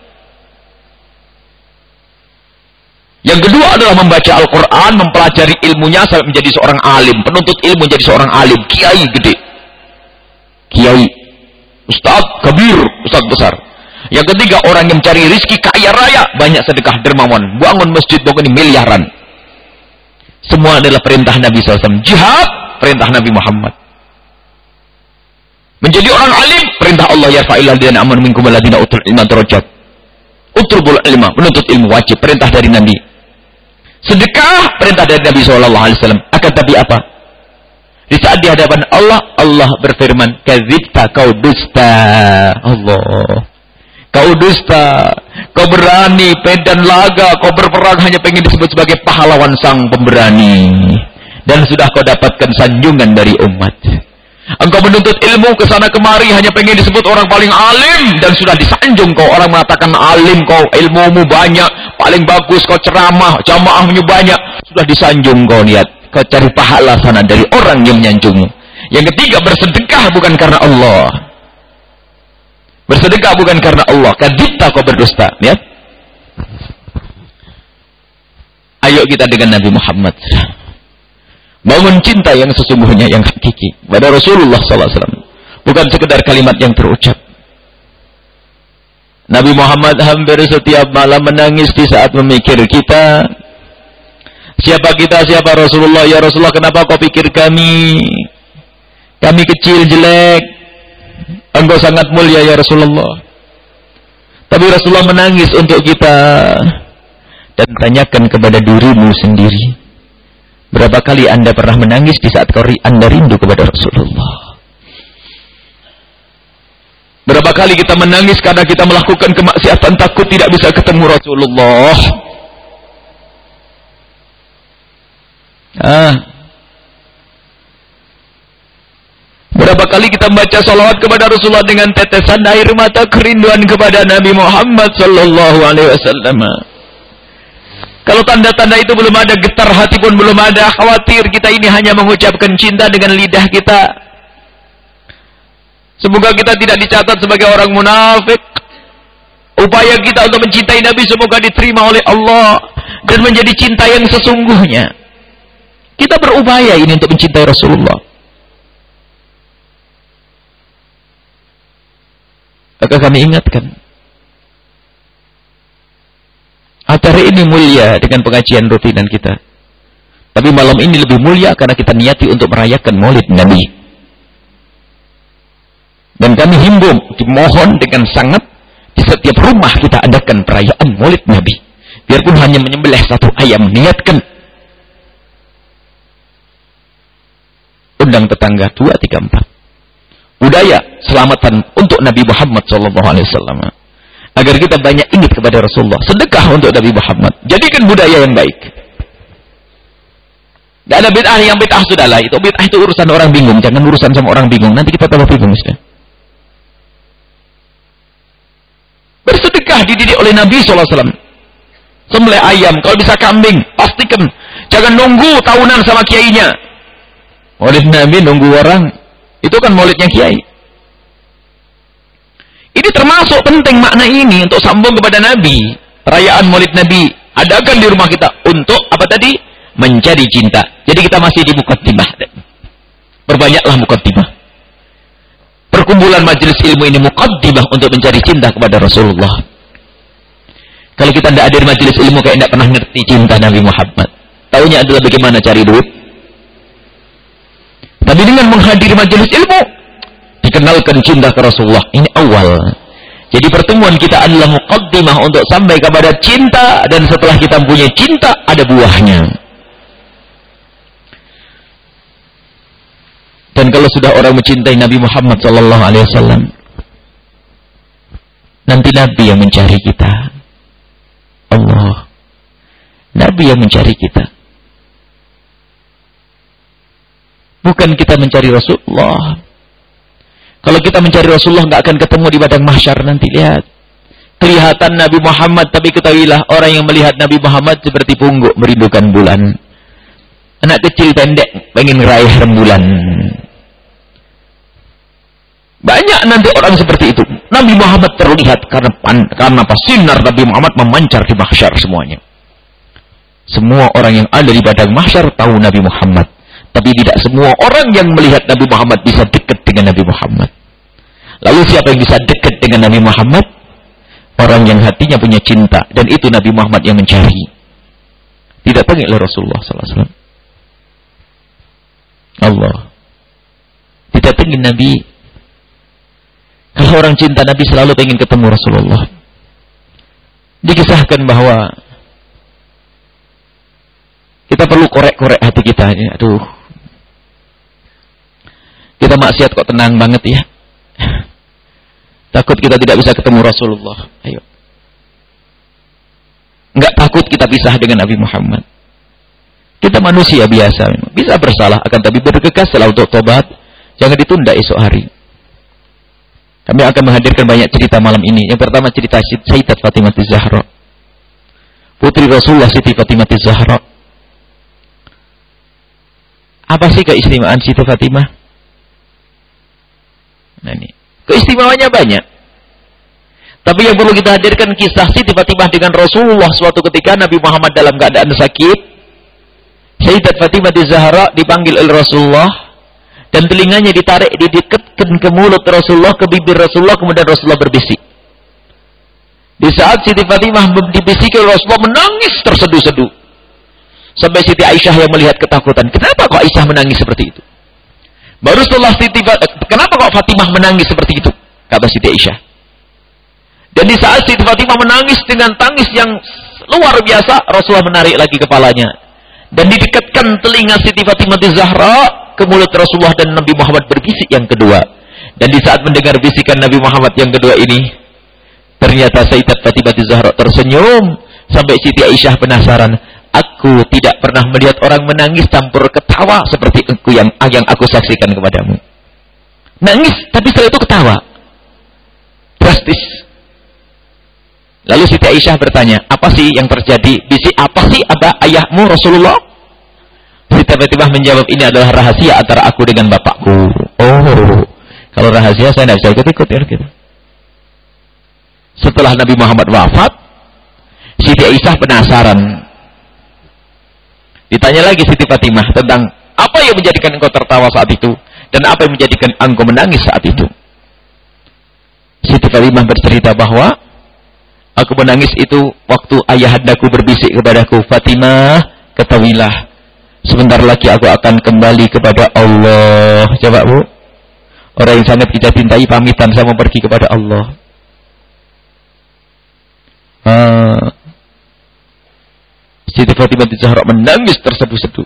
Yang kedua adalah membaca Al-Quran, mempelajari ilmunya sampai menjadi seorang alim. Penuntut ilmu menjadi seorang alim. Kiai gede. Kiai. Ustaz kabir. Ustaz besar. Yang ketiga orang yang mencari rizki kaya raya. Banyak sedekah dermawan. Bangun masjid, bangun miliaran. Semua adalah perintah Nabi SAW. Jihad, perintah Nabi Muhammad. Menjadi orang alim, perintah Allah. Yarfa'il ladina amanu minkum waladina utul ilma darajat. Utlubul ilma, menuntut ilmu wajib, perintah dari Nabi. Sedekah, perintah dari Nabi SAW. Akan tapi apa? Di saat di hadapan Allah, Allah berfirman, kadzibta, kau dusta. Allah. Kau dusta. Kau berani, medan laga, kau berperang hanya pengen disebut sebagai pahlawan sang pemberani. Dan sudah kau dapatkan sanjungan dari umat. Engkau menuntut ilmu ke sana kemari hanya pengen disebut orang paling alim dan sudah disanjung kau. Orang mengatakan alim kau, ilmumu banyak, paling bagus kau ceramah, jamaahnya banyak, sudah disanjung kau. Lihat, kau cari pahala sana dari orang yang menyanjungmu. Yang ketiga, bersedekah bukan karena Allah. Bersedekah bukan karena Allah. Kadzibta, kau berdusta. Lihat. Ayo kita dengan Nabi Muhammad. Bangun cinta yang sesungguhnya, yang hakiki pada Rasulullah SAW. Bukan sekedar kalimat yang terucap. Nabi Muhammad hampir setiap malam menangis di saat memikir kita. Siapa kita, siapa Rasulullah? Ya Rasulullah, kenapa kau pikir kami? Kami kecil, jelek. Engkau sangat mulia ya Rasulullah. Tapi Rasulullah menangis untuk kita. Dan tanyakan kepada dirimu sendiri. Berapa kali Anda pernah menangis di saat Anda rindu kepada Rasulullah? Berapa kali kita menangis karena kita melakukan kemaksiatan takut tidak bisa ketemu Rasulullah? Berapa kali kita membaca salawat kepada Rasulullah dengan tetesan air mata kerinduan kepada Nabi Muhammad sallallahu alaihi wasallam? Kalau tanda-tanda itu belum ada, getar hati pun belum ada, khawatir kita ini hanya mengucapkan cinta dengan lidah kita. Semoga kita tidak dicatat sebagai orang munafik. Upaya kita untuk mencintai Nabi semoga diterima oleh Allah dan menjadi cinta yang sesungguhnya. Kita berupaya ini untuk mencintai Rasulullah. Maka kami ingatkan, acara ini mulia dengan pengajian rutinan kita. Tapi malam ini lebih mulia karena kita niati untuk merayakan Maulid Nabi. Dan kami himbau, dimohon dengan sangat, di setiap rumah kita adakan perayaan Maulid Nabi. Biarpun hanya menyembelih satu ayam, niatkan. Undang tetangga 2, 3, 4. Budaya selamatan untuk Nabi Muhammad SAW. Agar kita banyak ingat kepada Rasulullah. Sedekah untuk Nabi Muhammad. Jadikan budaya yang baik. Tidak ada bid'ah, yang bid'ah sudahlah. Itu bid'ah itu urusan orang bingung. Jangan urusan sama orang bingung. Nanti kita tambah bingung. Sudah. Bersedekah dididik oleh Nabi SAW. Sembelih ayam, kalau bisa kambing, pastikan. Jangan nunggu tahunan sama kiainya. Maulid Nabi nunggu orang, itu kan maulidnya kiai. Ini termasuk penting makna ini untuk sambung kepada Nabi. Perayaan Maulid Nabi adakan di rumah kita untuk apa tadi? Mencari cinta. Jadi kita masih di muqaddimah. Perbanyaklah muqaddimah. Perkumpulan majelis ilmu ini muqaddimah untuk mencari cinta kepada Rasulullah. Kalau kita tidak hadir majelis ilmu kayak tidak pernah ngerti cinta Nabi Muhammad. Taunya adalah bagaimana cari duit. Tapi dengan menghadiri majelis ilmu, dikenalkan cinta ke Rasulullah. Ini awal. Jadi pertemuan kita adalah muqaddimah untuk sampai kepada cinta, dan setelah kita mempunyai cinta, ada buahnya. Dan kalau sudah orang mencintai Nabi Muhammad SAW, nanti Nabi yang mencari kita. Allah. Nabi yang mencari kita. Bukan kita mencari Rasulullah. Kalau kita mencari Rasulullah nggak akan ketemu di padang mahsyar nanti. Lihat. Kelihatan Nabi Muhammad, tapi ketahuilah orang yang melihat Nabi Muhammad seperti pungguk merindukan bulan. Anak kecil pendek pengen ngeraih rembulan. Banyak nanti orang seperti itu. Nabi Muhammad terlihat karena apa? Sinar Nabi Muhammad memancar di mahsyar semuanya. Semua orang yang ada di padang mahsyar tahu Nabi Muhammad. Tapi tidak semua orang yang melihat Nabi Muhammad bisa dekat dengan Nabi Muhammad. Lalu siapa yang bisa dekat dengan Nabi Muhammad? Orang yang hatinya punya cinta. Dan itu Nabi Muhammad yang mencari. Tidak panggil oleh Rasulullah SAW. Allah. Tidak panggil Nabi. Kalau orang cinta Nabi selalu ingin ketemu Rasulullah. Dikisahkan bahwa kita perlu korek-korek hati kita. Aduh, kita maksiat kok tenang banget ya. Takut kita tidak bisa ketemu Rasulullah. Ayo. Enggak takut kita pisah dengan Nabi Muhammad. Kita manusia biasa. Bisa bersalah, akan tapi bergegaslah untuk tobat. Jangan ditunda esok hari. Kami akan menghadirkan banyak cerita malam ini. Yang pertama cerita Sayyidat Fatimah Az-Zahra. Putri Rasulullah Siti Fatimah Az-Zahra. Apa sih keistimewaan Siti Fatimah? Nah ini. Keistimewaannya banyak. Tapi yang perlu kita hadirkan kisah Siti Fatimah dengan Rasulullah suatu ketika Nabi Muhammad dalam keadaan sakit. Sayyidat Fatimah Az-Zahra dipanggil oleh Rasulullah. Dan telinganya ditarik, didekatkan ke mulut Rasulullah, ke bibir Rasulullah, kemudian Rasulullah berbisik. Di saat Siti Fatimah dibisiki oleh Rasulullah, menangis terseduh-seduh. Sampai Siti Aisyah yang melihat ketakutan. Kenapa kok Aisyah menangis seperti itu? Baru setelah kenapa kok Fatimah menangis seperti itu? Kata Siti Aisyah. Dan di saat Siti Fatimah menangis dengan tangis yang luar biasa, Rasulullah menarik lagi kepalanya. Dan didekatkan telinga Siti Fatimah Az-Zahra ke mulut Rasulullah, dan Nabi Muhammad berbisik yang kedua. Dan di saat mendengar bisikan Nabi Muhammad yang kedua ini, ternyata Sayyidat Fatimah Az-Zahra tersenyum. Sampai Siti Aisyah penasaran. Aku tidak pernah melihat orang menangis campur ketawa seperti yang aku saksikan kepadamu. Nangis, tapi setelah itu ketawa. Drastis. Lalu Siti Aisyah bertanya, apa sih yang terjadi? Bisik apa sih ayahmu Rasulullah? Siti Fatimah menjawab, ini adalah rahasia antara aku dengan bapakku. Oh, kalau rahasia saya tidak bisa ikut-ikut ya gitu. Setelah Nabi Muhammad wafat, Siti Aisyah penasaran. Ditanya lagi Siti Fatimah tentang apa yang menjadikan engkau tertawa saat itu dan apa yang menjadikan engkau menangis saat itu. Siti Fatimah bercerita bahwa aku menangis itu waktu ayahandaku berbisik kepadaku, Fatimah, ketahuilah, sebentar lagi aku akan kembali kepada Allah. Coba Bu, Orang yang sangat kita cintai pamitan sama pergi kepada Allah. Siti Fatimah Zahra menangis terseduh-seduh.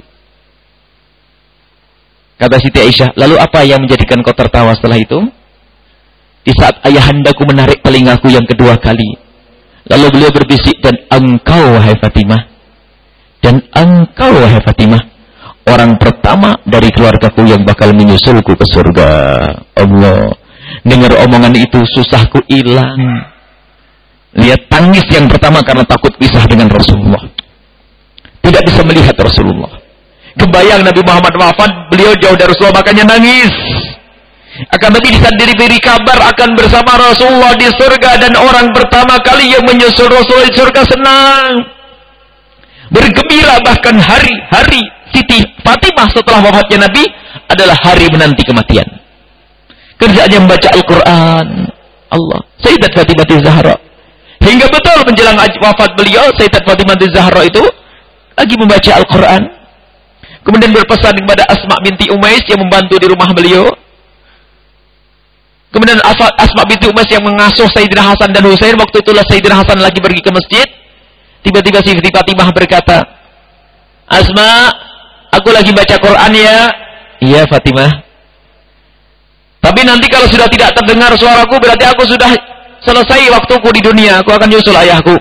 Kata Siti Aisyah, lalu apa yang menjadikan kau tertawa setelah itu? Di saat ayahandaku menarik telingaku yang kedua kali. Lalu beliau berbisik, dan engkau wahai Fatimah. Dan engkau wahai Fatimah. Orang pertama dari keluargaku yang bakal menyusulku ke surga. Allah. Dengar omongan itu susahku hilang. Lihat tangis yang pertama karena takut pisah dengan Rasulullah. Tidak bisa melihat Rasulullah. Kebayang Nabi Muhammad wafat, beliau jauh dari Rasulullah, makanya nangis. Akan tapi di saat diberi kabar akan bersama Rasulullah di surga, dan orang pertama kali yang menyusul Rasulullah di surga senang, bergembira. Bahkan hari Siti Fatimah setelah wafatnya Nabi adalah hari menanti kematian. Kerjaannya membaca Al-Quran. Allah. Sayyidat Fatimah Zahra. Hingga betul menjelang wafat beliau, Sayyidat Fatimah Zahra itu lagi membaca Al-Quran. Kemudian berpesan kepada Asma binti Umais yang membantu di rumah beliau. Kemudian Asma binti Umais yang mengasuh Sayyidina Hasan dan Husain. Waktu itulah Sayyidina Hasan lagi pergi ke masjid. Tiba-tiba Siti Fatimah berkata, Asma, aku lagi baca Quran ya. Iya Fatimah. Tapi nanti kalau sudah tidak terdengar suaraku, berarti aku sudah selesai waktuku di dunia. Aku akan nyusul ayahku.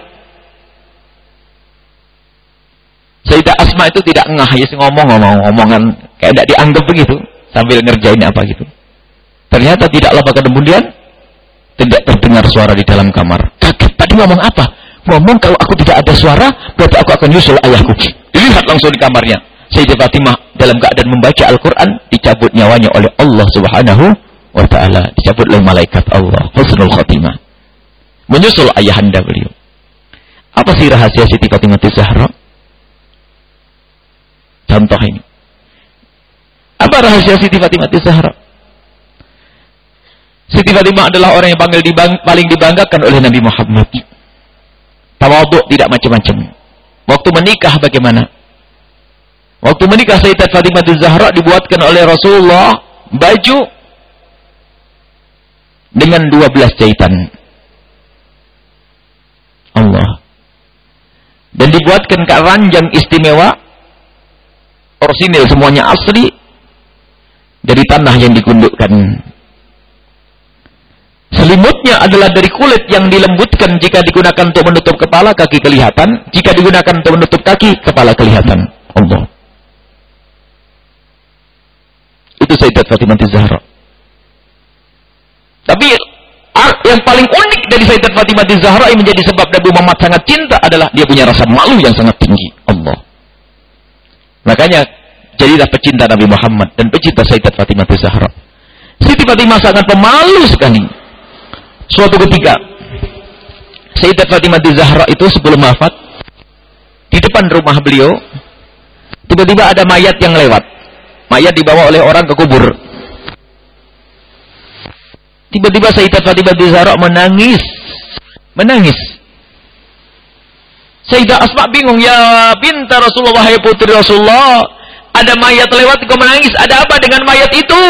Sayyidah Asma itu tidak ngah, ya ngomong-ngomongan kayak tidak dianggap begitu, sambil ngerjain apa gitu. Ternyata tidak lama kemudian tidak terdengar suara di dalam kamar. Kaget, tadi ngomong apa? Ngomong kalau aku tidak ada suara, berarti aku akan nyusul ayahku. Dilihat langsung di kamarnya. Sayyidah Fatimah dalam keadaan membaca Al-Quran, dicabut nyawanya oleh Allah Subhanahu wa ta'ala. Dicabut oleh malaikat Allah. Husnul Khatimah. Menyusul ayahanda beliau. Apa sih rahasia Siti Fatimah Zahra? Contoh ini. Apa rahasia Siti Fatimah Zahra? Siti Fatimah adalah orang yang paling dibanggakan oleh Nabi Muhammad. Tawadhu, tidak macam-macam. Waktu menikah bagaimana? Waktu menikah Sayyidat Fatimah Zahra dibuatkan oleh Rasulullah baju dengan 12 jahitan. Allah. Dan dibuatkan keranjang istimewa, orsinil semuanya asli, dari tanah yang digundukkan. Selimutnya adalah dari kulit yang dilembutkan. Jika digunakan untuk menutup kepala, kaki kelihatan. Jika digunakan untuk menutup kaki, kepala kelihatan. Allah. Itu Sayyidat Fatimah Zahra. Tapi yang paling unik dari Sayyidat Fatimah Zahra yang menjadi sebab Nabi Muhammad sangat cinta adalah dia punya rasa malu yang sangat tinggi. Allah. Makanya jadilah pecinta Nabi Muhammad dan pecinta Sayyidat Fatimah Zahra. Siti Fatimah sangat pemalu sekali. Suatu ketika Sayyidat Fatimah Zahra itu sebelum wafat, di depan rumah beliau tiba-tiba ada mayat yang lewat. Mayat dibawa oleh orang ke kubur. Tiba-tiba Sayyidat Fatimah Zahra menangis. Sayyidah Asma bingung, ya binta Rasulullah, ya putri Rasulullah, ada mayat lewat kau menangis, ada apa dengan mayat itu?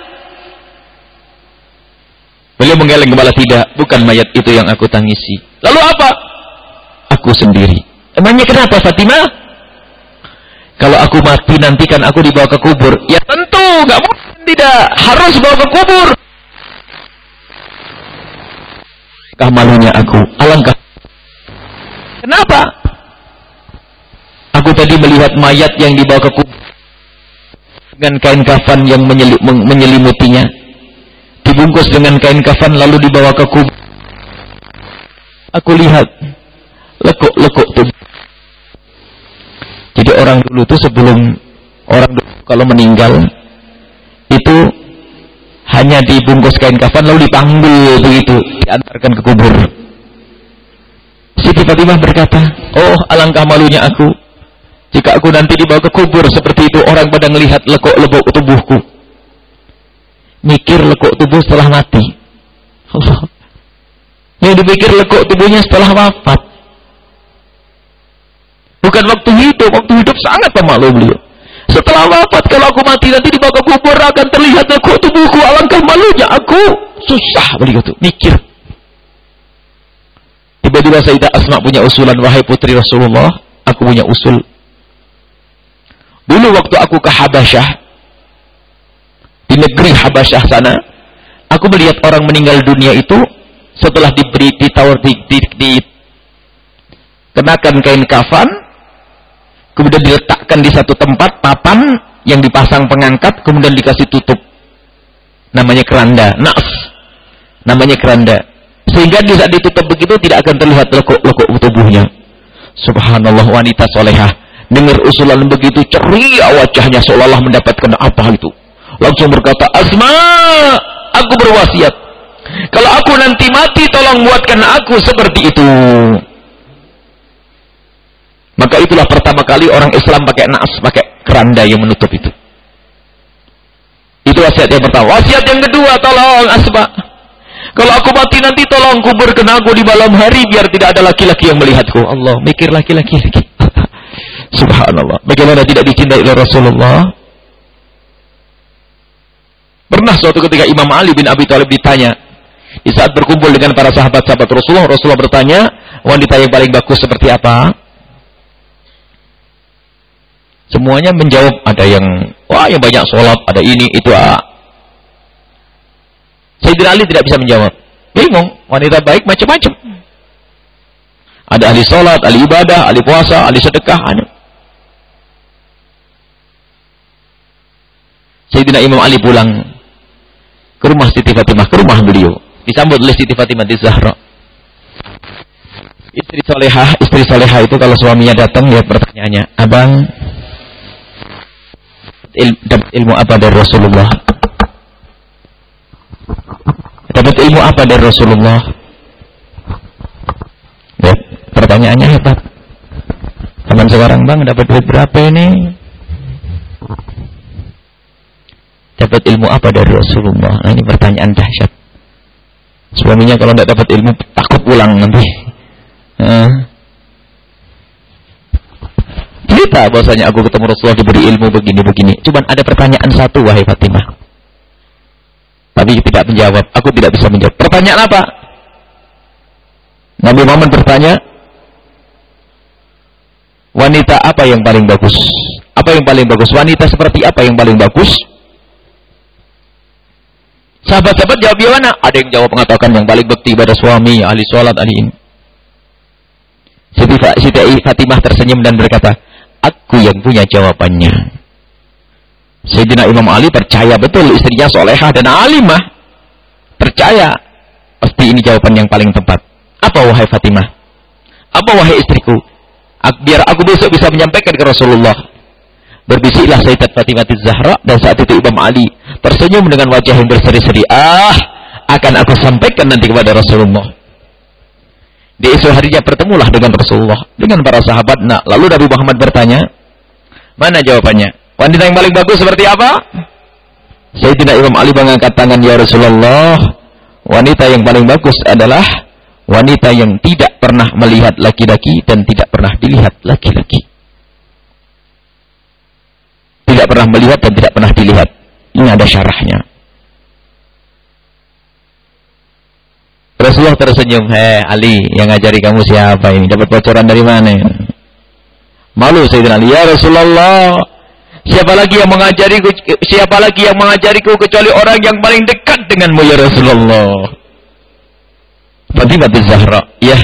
Beliau menggeleng kepala, tidak, bukan mayat itu yang aku tangisi. Lalu apa? Aku sendiri. Emangnya kenapa Fatimah? Kalau aku mati nanti kan aku dibawa ke kubur. Ya tentu, nggak mungkin tidak, harus bawa ke kubur. Alangkah malunya aku, alangkah. Kenapa? Aku tadi melihat mayat yang dibawa ke kubur dengan kain kafan yang menyelimutinya, dibungkus dengan kain kafan lalu dibawa ke kubur. Aku lihat lekuk-lekuk tubuh. Jadi orang dulu itu kalau meninggal itu hanya dibungkus kain kafan lalu dipanggul begitu, diantarkan ke kubur. Siti Fatimah berkata, oh alangkah malunya aku jika aku nanti dibawa ke kubur seperti itu, orang pada melihat lekuk-lekuk tubuhku. Mikir lekuk tubuh setelah mati. Allah. Yang dipikir lekuk tubuhnya setelah wafat. Bukan waktu hidup sangat pemalu beliau. Setelah wafat, kalau aku mati nanti dibawa ke kubur akan terlihat tubuhku, alangkah malunya aku. Susah beliau tuh mikir. Tiba-tiba Sayyidah Asma punya usulan, wahai putri Rasulullah, aku punya usul. Dulu waktu aku ke Habasyah, di negeri Habasyah sana, aku melihat orang meninggal dunia itu setelah dikenakan kain kafan, kemudian diletakkan di satu tempat papan yang dipasang pengangkat, kemudian dikasih tutup, namanya keranda, na'as, namanya keranda, sehingga di saat ditutup begitu tidak akan terlihat lekuk-lekuk tubuhnya. Subhanallah, wanita solehah dengar usulan begitu, ceria wajahnya seolah-olah mendapatkan apa itu, langsung berkata, Asma, aku berwasiat, kalau aku nanti mati tolong buatkan aku seperti itu. Maka itulah pertama kali orang Islam pakai naas, pakai keranda yang menutup itu. Itu wasiat yang pertama. Wasiat yang kedua, tolong Asma, kalau aku mati nanti tolong kuburkan aku di malam hari biar tidak ada laki-laki yang melihatku. Allah, mikir laki-laki lagi. Subhanallah, bagaimana tidak dicintai oleh Rasulullah. Pernah suatu ketika Imam Ali bin Abi Thalib ditanya, di saat berkumpul dengan para sahabat-sahabat Rasulullah, Rasulullah bertanya, wanita yang paling bagus seperti apa? Semuanya menjawab, ada yang yang banyak sholat, ada ini, itu. Sayyidina Ali tidak bisa menjawab. Bingung, wanita baik macam-macam. Ada ahli sholat, ahli ibadah, ahli puasa, ahli sedekah. Sayyidina Imam Ali pulang ke rumah Siti Fatimah, ke rumah beliau. Disambut oleh Siti Fatimah Zahra. Istri solehah itu kalau suaminya datang, lihat pertanyaannya, abang dapat ilmu apa dari Rasulullah? Dapat ilmu apa dari Rasulullah? Ya, pertanyaannya hebat. Zaman sekarang, bang, dapat duit berapa ini? Dapat ilmu apa dari Rasulullah? Nah, ini pertanyaan dahsyat. Suaminya kalau tidak dapat ilmu takut pulang nanti. Cerita bahwasanya aku ketemu Rasulullah diberi ilmu begini-begini. Cuman ada pertanyaan satu, wahai Fatimah. Tapi tidak menjawab. Aku tidak bisa menjawab. Pertanyaan apa? Nabi Muhammad bertanya, wanita apa yang paling bagus? Apa yang paling bagus? Wanita seperti apa yang paling bagus? Sahabat-sahabat jawab gimana? Ada yang jawab mengatakan yang paling bekti pada suami, ahli sholat, ahli ini. Siti Fatimah tersenyum dan berkata, aku yang punya jawabannya. Sayyidina Imam Ali percaya betul istrinya solehah dan alimah. Percaya pasti ini jawaban yang paling tepat. Apa wahai Fatimah? Apa wahai istriku? Biar aku besok bisa menyampaikan ke Rasulullah. Berbisiklah Sayyidat Fatimah Zahra, dan saat itu Imam Ali tersenyum dengan wajah yang berseri-seri. Akan aku sampaikan nanti kepada Rasulullah. Di esok harinya bertemulah dengan Rasulullah, dengan para sahabat. Nah, lalu Nabi Muhammad bertanya, mana jawabannya? Wanita yang paling bagus seperti apa? Sayyidina Imam Ali mengangkat tangan, ya Rasulullah, wanita yang paling bagus adalah wanita yang tidak pernah melihat laki-laki dan tidak pernah dilihat laki-laki. Tidak pernah melihat dan tidak pernah dilihat. Ini ada syarahnya. Rasulullah tersenyum, Ali, yang ngajari kamu siapa ini? Dapat bocoran dari mana? Malu Sayyidina Ali, ya Rasulullah, siapa lagi yang mengajariku kecuali orang yang paling dekat denganmu, ya Rasulullah. Fatimah Zahra, ya.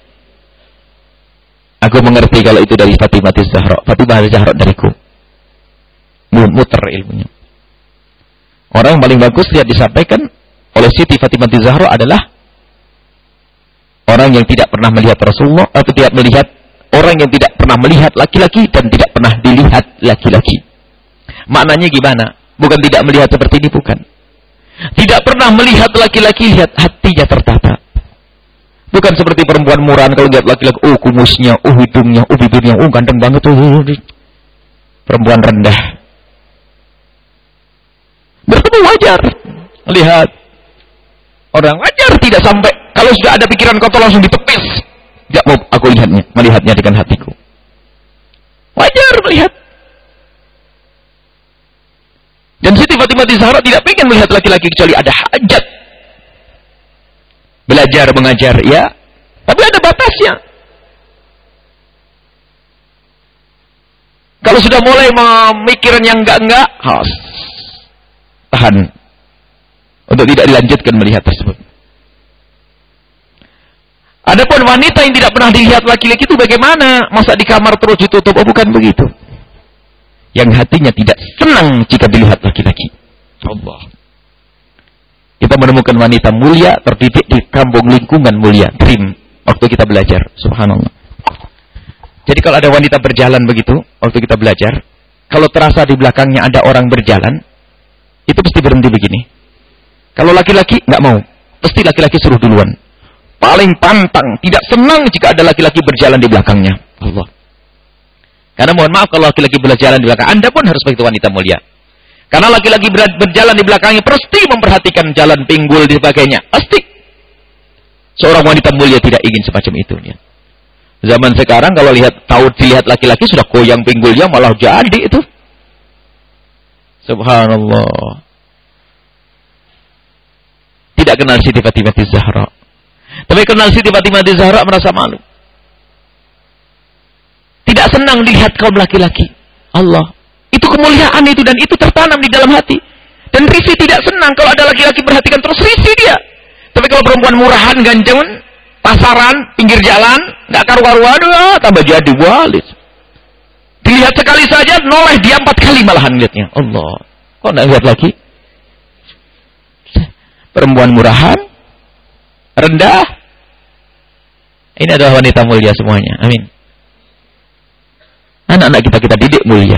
Aku mengerti kalau itu dari Fatimah Zahra. Fatimah Zahra dariku. Muter ilmunya. Orang yang paling bagus lihat disampaikan oleh Siti Fatimah Zahra adalah orang yang tidak pernah melihat Rasulullah, atau tidak melihat, orang yang tidak pernah melihat laki-laki dan tidak pernah dilihat laki-laki. Maknanya gimana? Bukan tidak melihat seperti ini, bukan. Tidak pernah melihat laki-laki, lihat hatinya tertata. Bukan seperti perempuan murahan kalau lihat laki-laki, kumusnya, hidungnya, bibirnya, ganteng banget, perempuan rendah. Bertemu wajar, lihat orang wajar, tidak sampai kalau sudah ada pikiran kotor langsung ditepis. Tidak mau aku melihatnya dengan hatiku. Wajar melihat. Fatimah Zahra tidak ingin melihat laki-laki kecuali ada hajat. Belajar, mengajar, ya. Tapi ada batasnya. Kalau sudah mulai memikirkan yang enggak, tahan. Untuk tidak dilanjutkan melihat tersebut. Adapun wanita yang tidak pernah dilihat laki-laki itu bagaimana? Masa di kamar terus ditutup? Oh, bukan begitu. Yang hatinya tidak senang jika dilihat laki-laki. Allah. Kita menemukan wanita mulia terdidik di kampung lingkungan mulia. Dream. Waktu kita belajar. Subhanallah. Jadi kalau ada wanita berjalan begitu, waktu kita belajar, kalau terasa di belakangnya ada orang berjalan, itu pasti berhenti begini. Kalau laki-laki nggak mau. Pasti laki-laki suruh duluan. Paling pantang, tidak senang jika ada laki-laki berjalan di belakangnya. Allah. Karena mohon maaf kalau laki-laki berjalan di belakang, Anda pun harus begitu wanita mulia. Karena laki-laki berjalan di belakangnya pasti memperhatikan jalan pinggul dan sebagainya. Pasti. Seorang wanita mulia tidak ingin semacam itu. Ya. Zaman sekarang kalau dilihat laki-laki sudah goyang pinggulnya malah jadi itu. Subhanallah. Tidak kenal Siti Fatimah Zahra. Tapi kenal Siti Fatimah Zahra merasa malu. Tidak senang dilihat kaum laki-laki. Allah. Itu kemuliaan itu dan itu tertanam di dalam hati. Dan risih tidak senang kalau ada laki-laki perhatikan terus risih dia. Tapi kalau perempuan murahan, ganjeng, pasaran, pinggir jalan, nggak karu-karuan, tambah jadi walis. Dilihat sekali saja, noleh dia 4 kali malahan lihatnya. Allah. Kok nggak lihat lagi? Perempuan murahan, rendah. Ini adalah wanita mulia semuanya. Amin. Anak-anak kita didik mulia.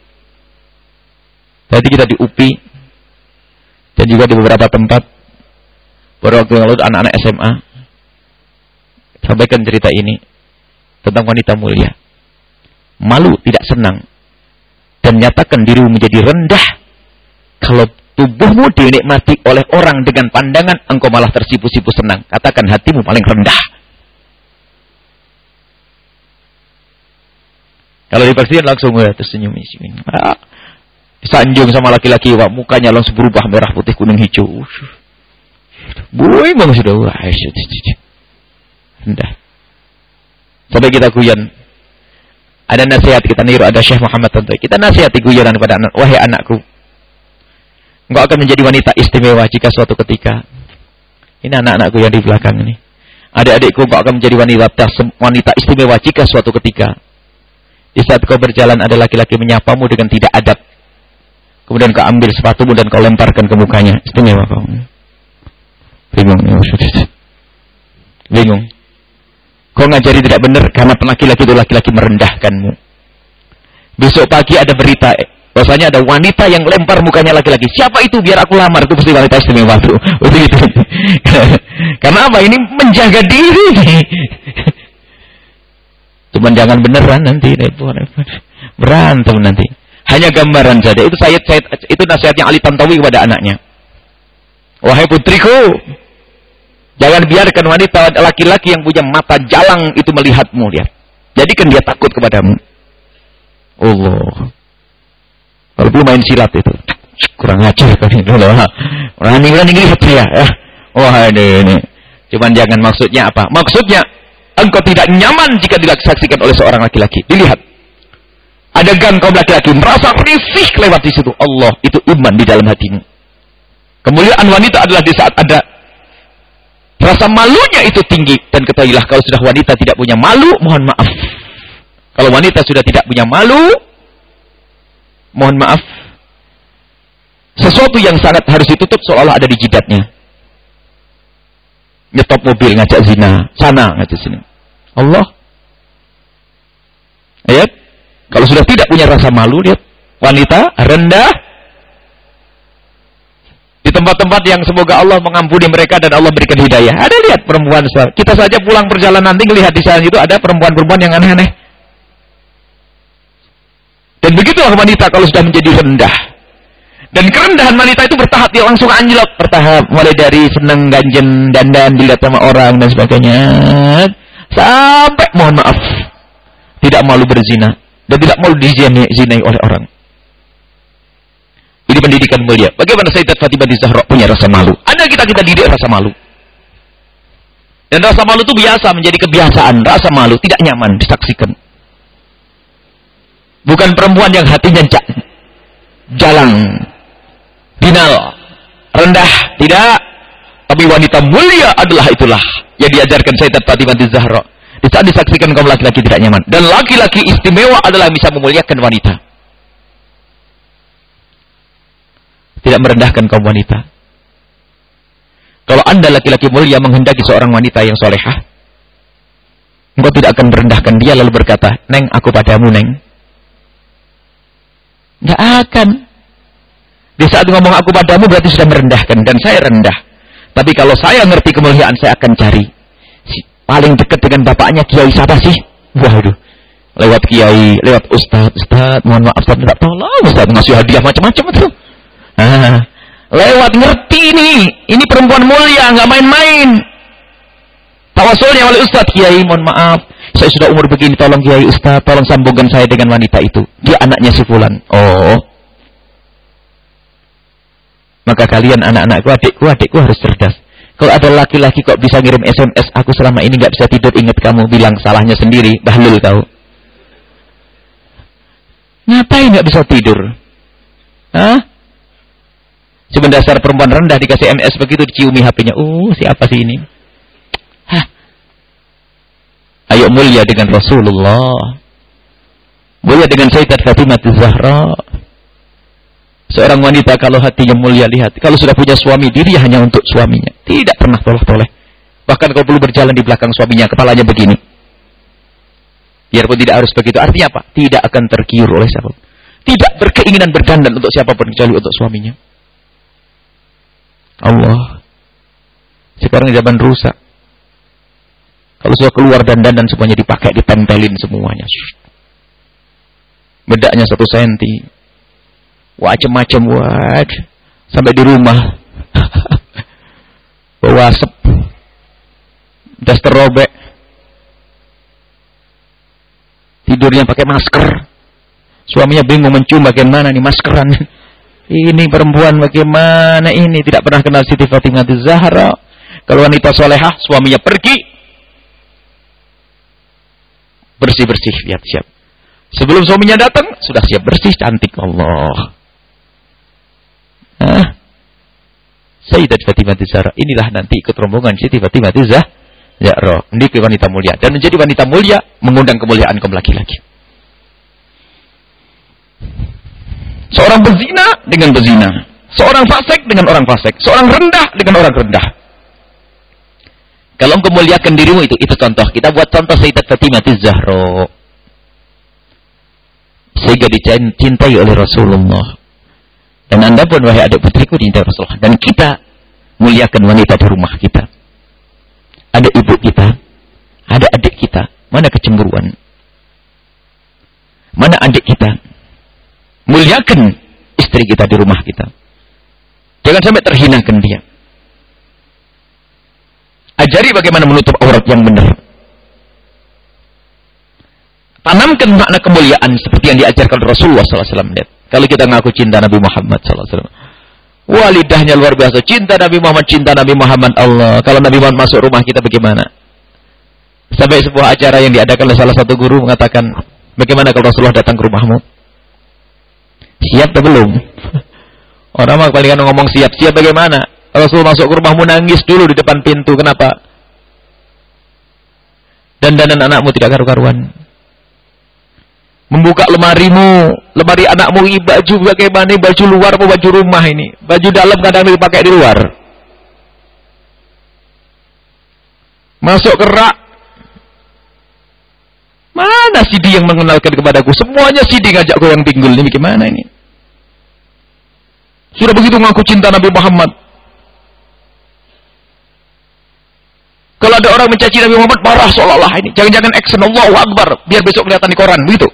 Tadi kita di UPI dan juga di beberapa tempat. Beberapa waktu yang lalu anak-anak SMA sampaikan cerita ini tentang wanita mulia. Malu, tidak senang, dan nyatakan dirimu menjadi rendah kalau tubuhmu dinikmati oleh orang dengan pandangan, engkau malah tersipu-sipu senang. Katakan hatimu paling rendah. Kalau di persediaan langsung tersenyum. Disanjung sama laki-laki, mukanya langsung berubah merah, putih, kuning, hijau. Memang sudah rendah. Sampai kita guyon. Ada nasihat kita niru, ada Syekh Muhammad Tontoy. Kita nasihati guyonan kepada anak, wahai anakku, engkau akan menjadi wanita istimewa jika suatu ketika. Ini anak-anakku yang di belakang ini. Adik-adikku, engkau akan menjadi wanita istimewa jika suatu ketika. Di saat kau berjalan ada laki-laki menyapamu dengan tidak adab. Kemudian kau ambil sepatumu dan kau lemparkan ke mukanya. Istimewa kau. Bingung. Bingung. Kau ngajari tidak benar karena laki-laki itu laki-laki merendahkanmu. Besok pagi ada berita. Bahasanya ada wanita yang lempar mukanya laki-laki. Siapa itu? Biar aku lamar. Itu pasti wanita istimewa tuh. Begitu. Karena apa? Ini menjaga diri. Cuman jangan beneran nanti. Berantem nanti. Hanya gambaran saja. Itu nasihatnya Ali Tantawi kepada anaknya. Wahai putriku, jangan biarkan wanita laki-laki yang punya mata jalang itu melihatmu. Lihat. Jadikan dia takut kepadamu. Allah. Kalau belum main silat itu. Kurang ajar kan itu. Berani lihat saya. Ya. Wah ini. Cuman jangan maksudnya apa? Maksudnya engkau tidak nyaman jika disaksikan oleh seorang laki-laki. Dilihat. Ada gang kaum laki-laki merasa risih lewat di situ. Allah, itu iman di dalam hatimu. Kemuliaan wanita adalah di saat ada rasa malunya itu tinggi. Dan ketahuilah kalau sudah wanita tidak punya malu, mohon maaf. Kalau wanita sudah tidak punya malu, mohon maaf. Sesuatu yang sangat harus ditutup seolah ada di jidatnya. Nyetop mobil, ngajak zina. Sana, ngajak sini. Allah. Ayat. Kalau sudah tidak punya rasa malu, lihat. Wanita rendah. Di tempat-tempat yang semoga Allah mengampuni mereka dan Allah berikan hidayah. Ada lihat perempuan. Kita saja pulang perjalanan nanti lihat di sana itu ada perempuan-perempuan yang aneh-aneh. Dan begitulah wanita kalau sudah menjadi rendah. Dan kerendahan wanita itu bertahap, dia langsung anjlok bertahap. Mulai dari seneng, ganjen, dandan, dilihat sama orang dan sebagainya. Sampai mohon maaf. Tidak malu berzina. Dan tidak malu dizinai oleh orang. Ini pendidikan mulia. Bagaimana Sayyidat Fatimah Zahra punya rasa malu? Ada kita didik rasa malu. Dan rasa malu itu biasa menjadi kebiasaan. Rasa malu tidak nyaman disaksikan. Bukan perempuan yang hatinya jalang, binal, rendah, tidak. Tapi wanita mulia itulah yang diajarkan Sayyidat Fatimah Zahra. Di saat disaksikan kaum laki-laki tidak nyaman. Dan laki-laki istimewa adalah yang bisa memuliakan wanita. Tidak merendahkan kaum wanita. Kalau Anda laki-laki mulia menghendaki seorang wanita yang solehah, engkau tidak akan merendahkan dia lalu berkata, "Neng, aku padamu, Neng." Tidak akan. Di saat ngomong aku padamu berarti sudah merendahkan. Dan saya rendah. Tapi kalau saya ngerti kemuliaan, saya akan cari. Paling dekat dengan bapaknya kiai siapa sih? Waduh. Lewat kiai, lewat ustaz, mohon maaf ustaz, tidak tolong ustaz ngasih hadiah macam-macam itu. Lewat ngerti ini perempuan mulia, nggak main-main. Tawasulnya oleh ustaz, kiai mohon maaf, saya sudah umur begini, tolong kiai ustaz, tolong sambungkan saya dengan wanita itu. Dia anaknya si fulan. Oh. Maka kalian anak-anakku, adikku harus cerdas. Kalau ada laki-laki kok bisa ngirim SMS, aku selama ini nggak bisa tidur, ingat kamu, bilang salahnya sendiri, bahlul kau. Ngapain nggak bisa tidur? Hah? Cuma dasar perempuan rendah dikasih MS begitu, diciumi HP-nya. Siapa sih ini? Hah? Ayo mulia dengan Rasulullah. Mulia dengan Sayyidat Fatimah Zahra. Seorang wanita kalau hatinya mulia, lihat. Kalau sudah punya suami, diri hanya untuk suaminya. Tidak pernah toleh-toleh. Bahkan kalau perlu berjalan di belakang suaminya, kepalanya begini. Biarpun tidak harus begitu. Artinya apa? Tidak akan tergiur oleh siapapun. Tidak berkeinginan berdandan untuk siapapun kecuali untuk suaminya. Allah. Sekarang zaman rusak. Kalau sudah keluar dandan semuanya dipakai, ditempelin semuanya. Bedaknya 1 senti. Macam-macam sampai di rumah. Bawa asap. Daster robek. Tidurnya pakai masker. Suaminya bingung mencium bagaimana nih maskeran. Ini perempuan bagaimana ini, tidak pernah kenal Siti Fatimah Zahra. Kalau wanita solehah, suaminya pergi. Bersih-bersih, siap-siap. Sebelum suaminya datang, sudah siap bersih, cantik. Allah. Sayyidat Fatimah Zahra. Inilah nanti ikut rombongan Siti Fatimah Zahra. Menjadi wanita mulia. Dan menjadi wanita mulia, mengundang kemuliaan kaum laki-laki. Seorang berzina dengan berzina. Seorang fasik dengan orang fasik. Seorang rendah dengan orang rendah. Kalau engkau muliakan dirimu itu contoh. Kita buat contoh Sayyidat Fatimah Zahra. Sehingga dicintai oleh Rasulullah. Dan anda pun, wahai adik putriku, dicintai Rasulullah. Dan kita muliakan wanita di rumah kita. Ada ibu kita. Ada adik kita. Mana kecemburuan? Mana adik kita? Muliakan istri kita di rumah kita. Jangan sampai terhinakan dia. Ajari bagaimana menutup aurat yang benar. Tanamkan makna kemuliaan seperti yang diajarkan Rasulullah SAW. Kalau kita ngaku cinta Nabi Muhammad SAW. Walidahnya luar biasa. Cinta Nabi Muhammad Allah. Kalau Nabi Muhammad masuk rumah kita bagaimana? Sampai sebuah acara yang diadakan oleh salah satu guru mengatakan, bagaimana kalau Rasulullah datang ke rumahmu? Siap atau belum? Orang mah paling kan ngomong siap bagaimana? Rasul masuk ke rumahmu nangis dulu di depan pintu. Kenapa? Dandanan anakmu tidak karu-karuan. Membuka lemarimu, lemari anakmu, baju bagaimana? Baju luar atau baju rumah ini? Baju dalam kadang dipakai di luar. Masuk ke rak. Mana CD yang mengenalkan kepadaku? Semuanya CD ngajak goyang pinggul. Ini bagaimana ini? Sudah begitu ngaku cinta Nabi Muhammad. Kalau ada orang mencaci Nabi Muhammad, marah seolah-olah ini. Jangan-jangan action Allahu Akbar, biar besok kelihatan di koran, begitu.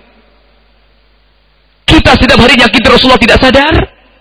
Kita setiap hari nyakiti Rasulullah tidak sadar.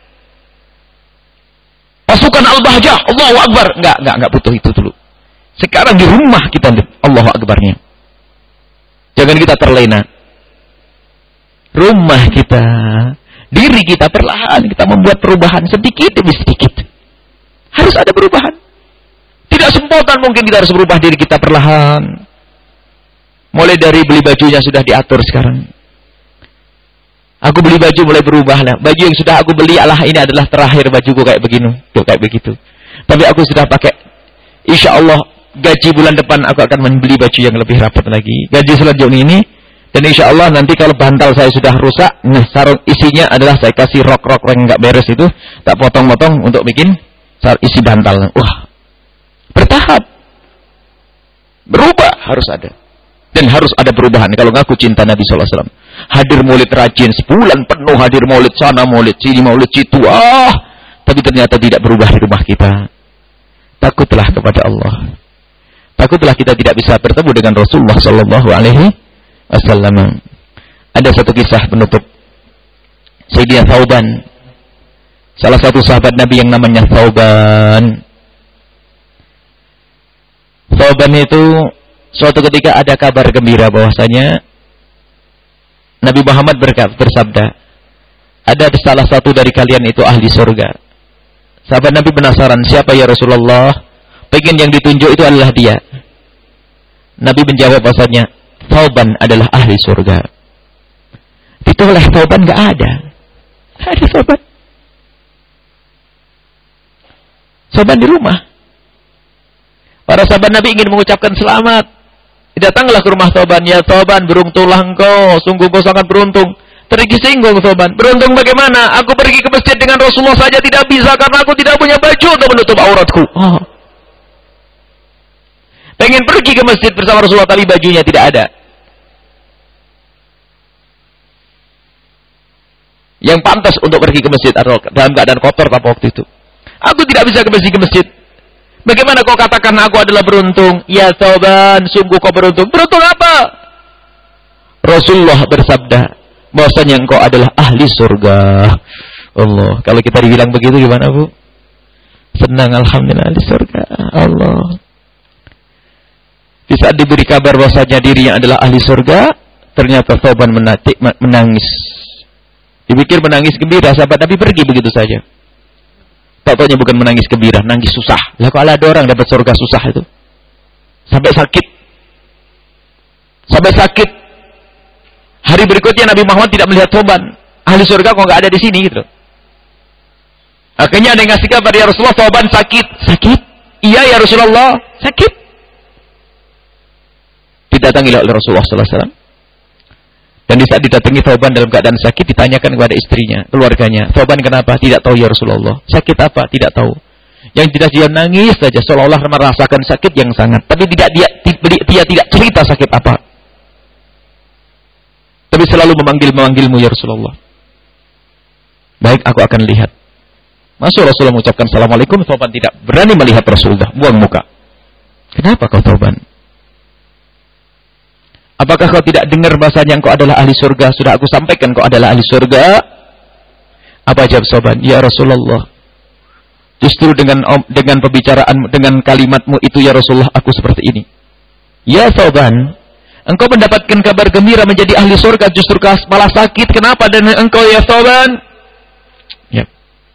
Pasukan Al-Bahjah, Allahu Akbar. Enggak butuh itu dulu. Sekarang di rumah kita Allahu Akbarnya. Jangan kita terlena. Rumah kita, diri diri kita, perlahan kita membuat perubahan sedikit demi sedikit. Harus ada perubahan. Tidak spontan mungkin kita harus berubah diri kita perlahan. Mulai dari beli bajunya sudah diatur sekarang. Aku beli baju mulai berubah lah. Baju yang sudah aku beli, ini adalah terakhir bajuku kayak begini, kayak begitu. Tapi aku sudah pakai, insya Allah gaji bulan depan aku akan membeli baju yang lebih rapat lagi. Gaji selanjutnya ini, dan insya Allah nanti kalau bantal saya sudah rusak, nah sarung isinya adalah saya kasih rok-rok yang nggak beres itu, tak potong-potong untuk bikin isi bantal. Wah, bertahap, berubah harus ada, dan harus ada perubahan. Kalau ngaku cinta Nabi SAW, hadir maulid rajin, sebulan penuh hadir maulid sana, maulid sini, maulid situ, tapi ternyata tidak berubah di rumah kita. Takutlah kepada Allah. Takutlah kita tidak bisa bertemu dengan Rasulullah Sallallahu Alaihi Wasallam. Ada satu kisah penutup. Sayyidina Thauban, salah satu sahabat Nabi yang namanya Thauban. Thauban itu suatu ketika ada kabar gembira bahwasanya Nabi Muhammad bersabda, ada salah satu dari kalian itu ahli surga. Sahabat Nabi penasaran, siapa ya Rasulullah? Pengen yang ditunjuk itu adalah dia. Nabi menjawab bahwasanya Thauban adalah ahli surga. Ditoleh Thauban nggak ada. Nggak ada Thauban. Thauban di rumah. Para sahabat Nabi ingin mengucapkan selamat. Datanglah ke rumah Thauban. Ya Thauban, beruntunglah engkau. Sungguh engkau sangat beruntung. Tersinggung Thauban. Beruntung bagaimana? Aku pergi ke masjid dengan Rasulullah saja tidak bisa karena aku tidak punya baju untuk menutup auratku. Pengen pergi ke masjid bersama Rasulullah tapi bajunya tidak ada. Yang pantas untuk pergi ke masjid adalah dalam keadaan kotor pada waktu itu. Aku tidak bisa ke masjid. Bagaimana kau katakan aku adalah beruntung? Ya Thauban, sungguh kau beruntung. Beruntung apa? Rasulullah bersabda bahwasanya engkau adalah ahli surga. Allah, kalau kita dibilang begitu gimana, Bu? Senang, alhamdulillah, ahli surga. Allah. Di saat diberi kabar bahwasanya dirinya adalah ahli surga, ternyata Thauban menangis. Dipikir menangis gembira, sahabat Nabi pergi begitu saja. Tak taunya bukan menangis gembira, nangis susah. Lah kalau ada orang dapat surga susah itu. Sampai sakit. Hari berikutnya Nabi Muhammad tidak melihat Thauban. Ahli surga kok nggak ada di sini gitu. Akhirnya ada yang ngasih kabar, ya Rasulullah, Thauban sakit. Sakit? Iya ya Rasulullah, sakit. Didatangi oleh Rasulullah sallallahu alaihi wasallam. Dan di saat didatangi Thauban dalam keadaan sakit, ditanyakan kepada istrinya, keluarganya, Thauban kenapa? Tidak tahu ya Rasulullah. Sakit apa? Tidak tahu. Yang jelas dia nangis saja, seolah-olah merasakan sakit yang sangat. Tapi dia tidak cerita sakit apa. Tapi selalu memanggilmu ya Rasulullah. Baik, aku akan lihat. Masuk Rasulullah mengucapkan Assalamualaikum, Thauban tidak berani melihat Rasulullah, buang muka. Kenapa kau Thauban? Apakah kau tidak dengar bahasanya engkau adalah ahli surga? Sudah aku sampaikan kau adalah ahli surga. Apa jawab Thauban? Ya Rasulullah, justru dengan pembicaraan, dengan kalimatmu itu ya Rasulullah, aku seperti ini. Ya Thauban, engkau mendapatkan kabar gembira menjadi ahli surga, justru malah sakit. Kenapa dan engkau ya Thauban? Ya.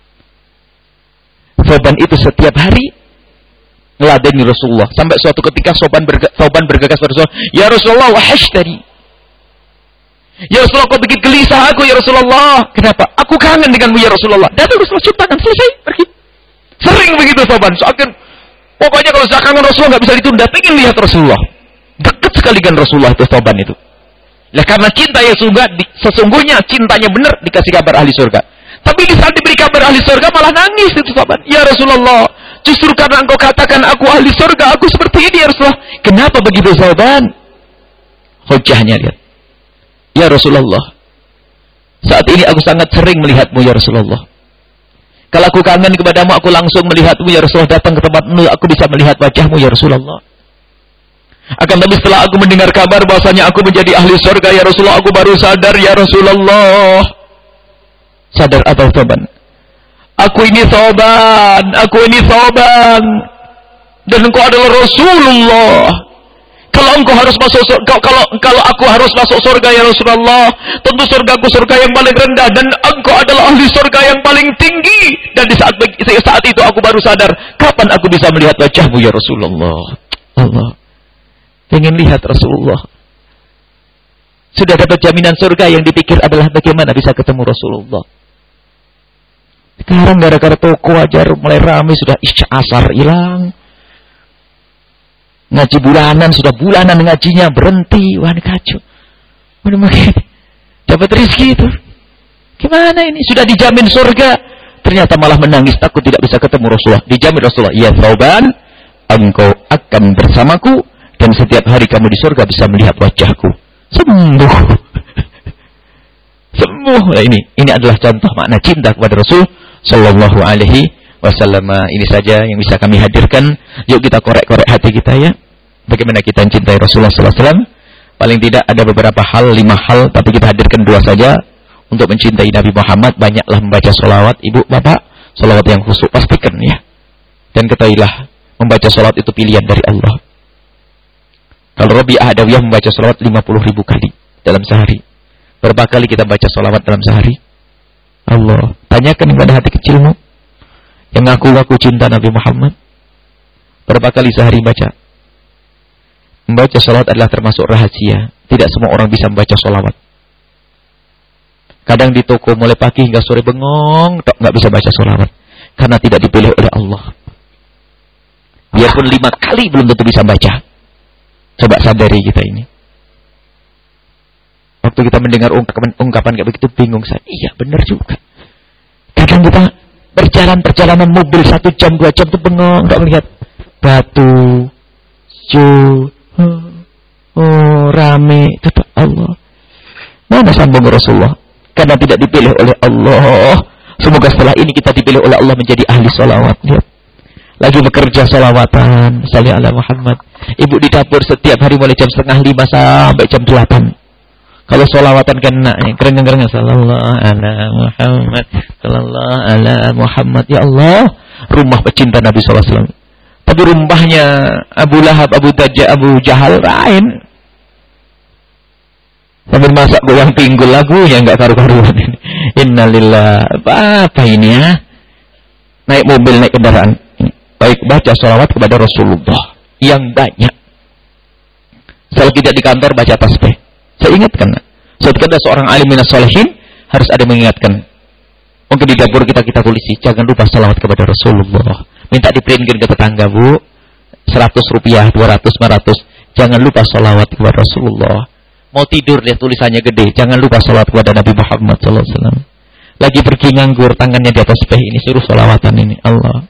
Thauban itu setiap hari meladeni Rasulullah. Sampai suatu ketika Thauban bergegas pada Rasulullah, ya Rasulullah, wahashtani. Ya Rasulullah, kau bikin gelisah aku ya Rasulullah. Kenapa? Aku kangen denganmu ya Rasulullah. Datang Rasulullah, cium tangan, selesai, pergi. Sering begitu Thauban. Pokoknya kalau saya kangen Rasulullah nggak bisa ditunda. Pengen lihat Rasulullah. Dekat sekali dengan Rasulullah itu Thauban itu. Nah, karena cinta ya sesungguhnya cintanya benar, dikasih kabar ahli surga. Tapi di saat diberi kabar ahli surga malah nangis itu Thauban. Ya Rasulullah, justru karena engkau katakan aku ahli surga, aku seperti ini ya Rasulullah. Kenapa begitu Thauban? Hujahnya lihat. Ya Rasulullah, saat ini aku sangat sering melihatmu ya Rasulullah. Kalau aku kangen kepadamu, aku langsung melihatmu ya Rasulullah. Datang ke tempatmu, aku bisa melihat wajahmu ya Rasulullah. Akan tapi setelah aku mendengar kabar bahwasanya aku menjadi ahli surga ya Rasulullah, aku baru sadar ya Rasulullah. Sadar apa Thauban? Aku ini Thauban. Dan engkau adalah Rasulullah. Kalau engkau harus masuk surga, kalau aku harus masuk surga ya Rasulullah, tentu surgaku surga yang paling rendah dan engkau adalah ahli surga yang paling tinggi. Dan di saat itu aku baru sadar, kapan aku bisa melihat wajahmu ya Rasulullah. Allah ingin lihat Rasulullah. Sudah dapat jaminan surga, yang dipikir adalah bagaimana bisa ketemu Rasulullah. Sekarang gara-gara toko aja mulai ramai, sudah isya asar hilang. Ngaji bulanan, sudah bulanan ngajinya berhenti. Wah, ini kacau. Udah makin dapat rezeki itu. Gimana ini? Sudah dijamin surga, ternyata malah menangis takut tidak bisa ketemu Rasulullah. Dijamin Rasulullah, ya Thauban, engkau akan bersamaku dan setiap hari kamu di surga bisa melihat wajahku. Sembuh. Sembuh. Nah, ini adalah contoh makna cinta kepada Rasul sallallahu alaihi wasallam. Ini saja yang bisa kami hadirkan. Yuk kita korek-korek hati kita ya. Bagaimana kita mencintai Rasulullah sallallahu alaihi wasallam? Paling tidak ada beberapa hal, 5 hal, tapi kita hadirkan 2 saja. Untuk mencintai Nabi Muhammad, banyaklah membaca sholawat. Ibu, bapak, sholawat yang khusyuk pastikan ya. Dan ketahuilah, membaca sholawat itu pilihan dari Allah. Kalau Rabi'ah Adawiyah membaca sholawat 50.000 kali dalam sehari. Berapa kali kita baca sholawat dalam sehari? Allah, tanyakan kepada hati kecilmu yang ngaku-ngaku cinta Nabi Muhammad. Berapa kali sehari baca? Membaca sholawat adalah termasuk rahasia. Tidak semua orang bisa membaca sholawat. Kadang di toko mulai pagi hingga sore bengong, nggak bisa baca sholawat. Karena tidak dipilih oleh Allah. Biarpun 5 kali belum tentu bisa baca. Coba sadari kita ini. Waktu kita mendengar ungkapan kayak begitu bingung saya. Iya benar juga. Kadang kita perjalanan mobil 1 jam 2 jam itu bengong, nggak melihat batu, rame, tetap Allah. Mana sambung Rasulullah? Karena tidak dipilih oleh Allah. Semoga setelah ini kita dipilih oleh Allah menjadi ahli sholawat. Lihat. Lagi bekerja sholawatan, salli ala Muhammad. Ibu di dapur setiap hari mulai jam 4:30 sampai jam 8. Kalau sholawatan kena, keren-keren, sallallahu ala Muhammad, sallallahu ala Muhammad. Ya Allah, rumah pecinta Nabi sallallahu alaihi wasallam. Tapi rumahnya Abu Lahab, Abu Jahal lain. Sambil masak goyang pinggul lagunya enggak karu-karuan ini. Innalillah. Apa ini ya? Naik mobil, naik kendaraan. Baik, baca sholawat kepada Rasulullah yang banyak. Kalau tidak di kantor baca tasbih. Saya ingatkan, saat ada seorang alim minas sholihin harus ada mengingatkan. Mungkin di dapur kita tulisi, jangan lupa sholawat kepada Rasulullah. Minta diprintin ke tetangga, Bu, 100 rupiah, 200, 500. Jangan lupa sholawat kepada Rasulullah. Mau tidur lihat tulisannya gede, jangan lupa sholawat kepada Nabi Muhammad SAW. Lagi pergi nganggur, tangannya di atas tasbih ini, suruh sholawatan ini. Allah.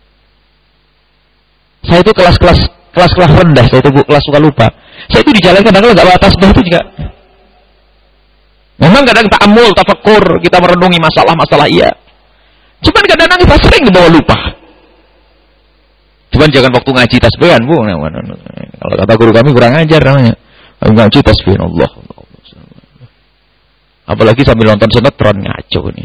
Saya itu kelas rendah, saya itu kelas suka lupa. Saya itu di jalan kadang-kadang nggak bawa tasbih itu juga. Memang kadang ta'amul, tafakkur, kita merenungi masalah-masalah iya. Cuman kadang-kadang kita sering dibawa lupa. Cuman jangan waktu ngaji tasbihan, Bu. Kalau kata guru kami kurang ajar namanya. Ngaji tasbihan Allah. Apalagi sambil nonton sinetron ngaco ini.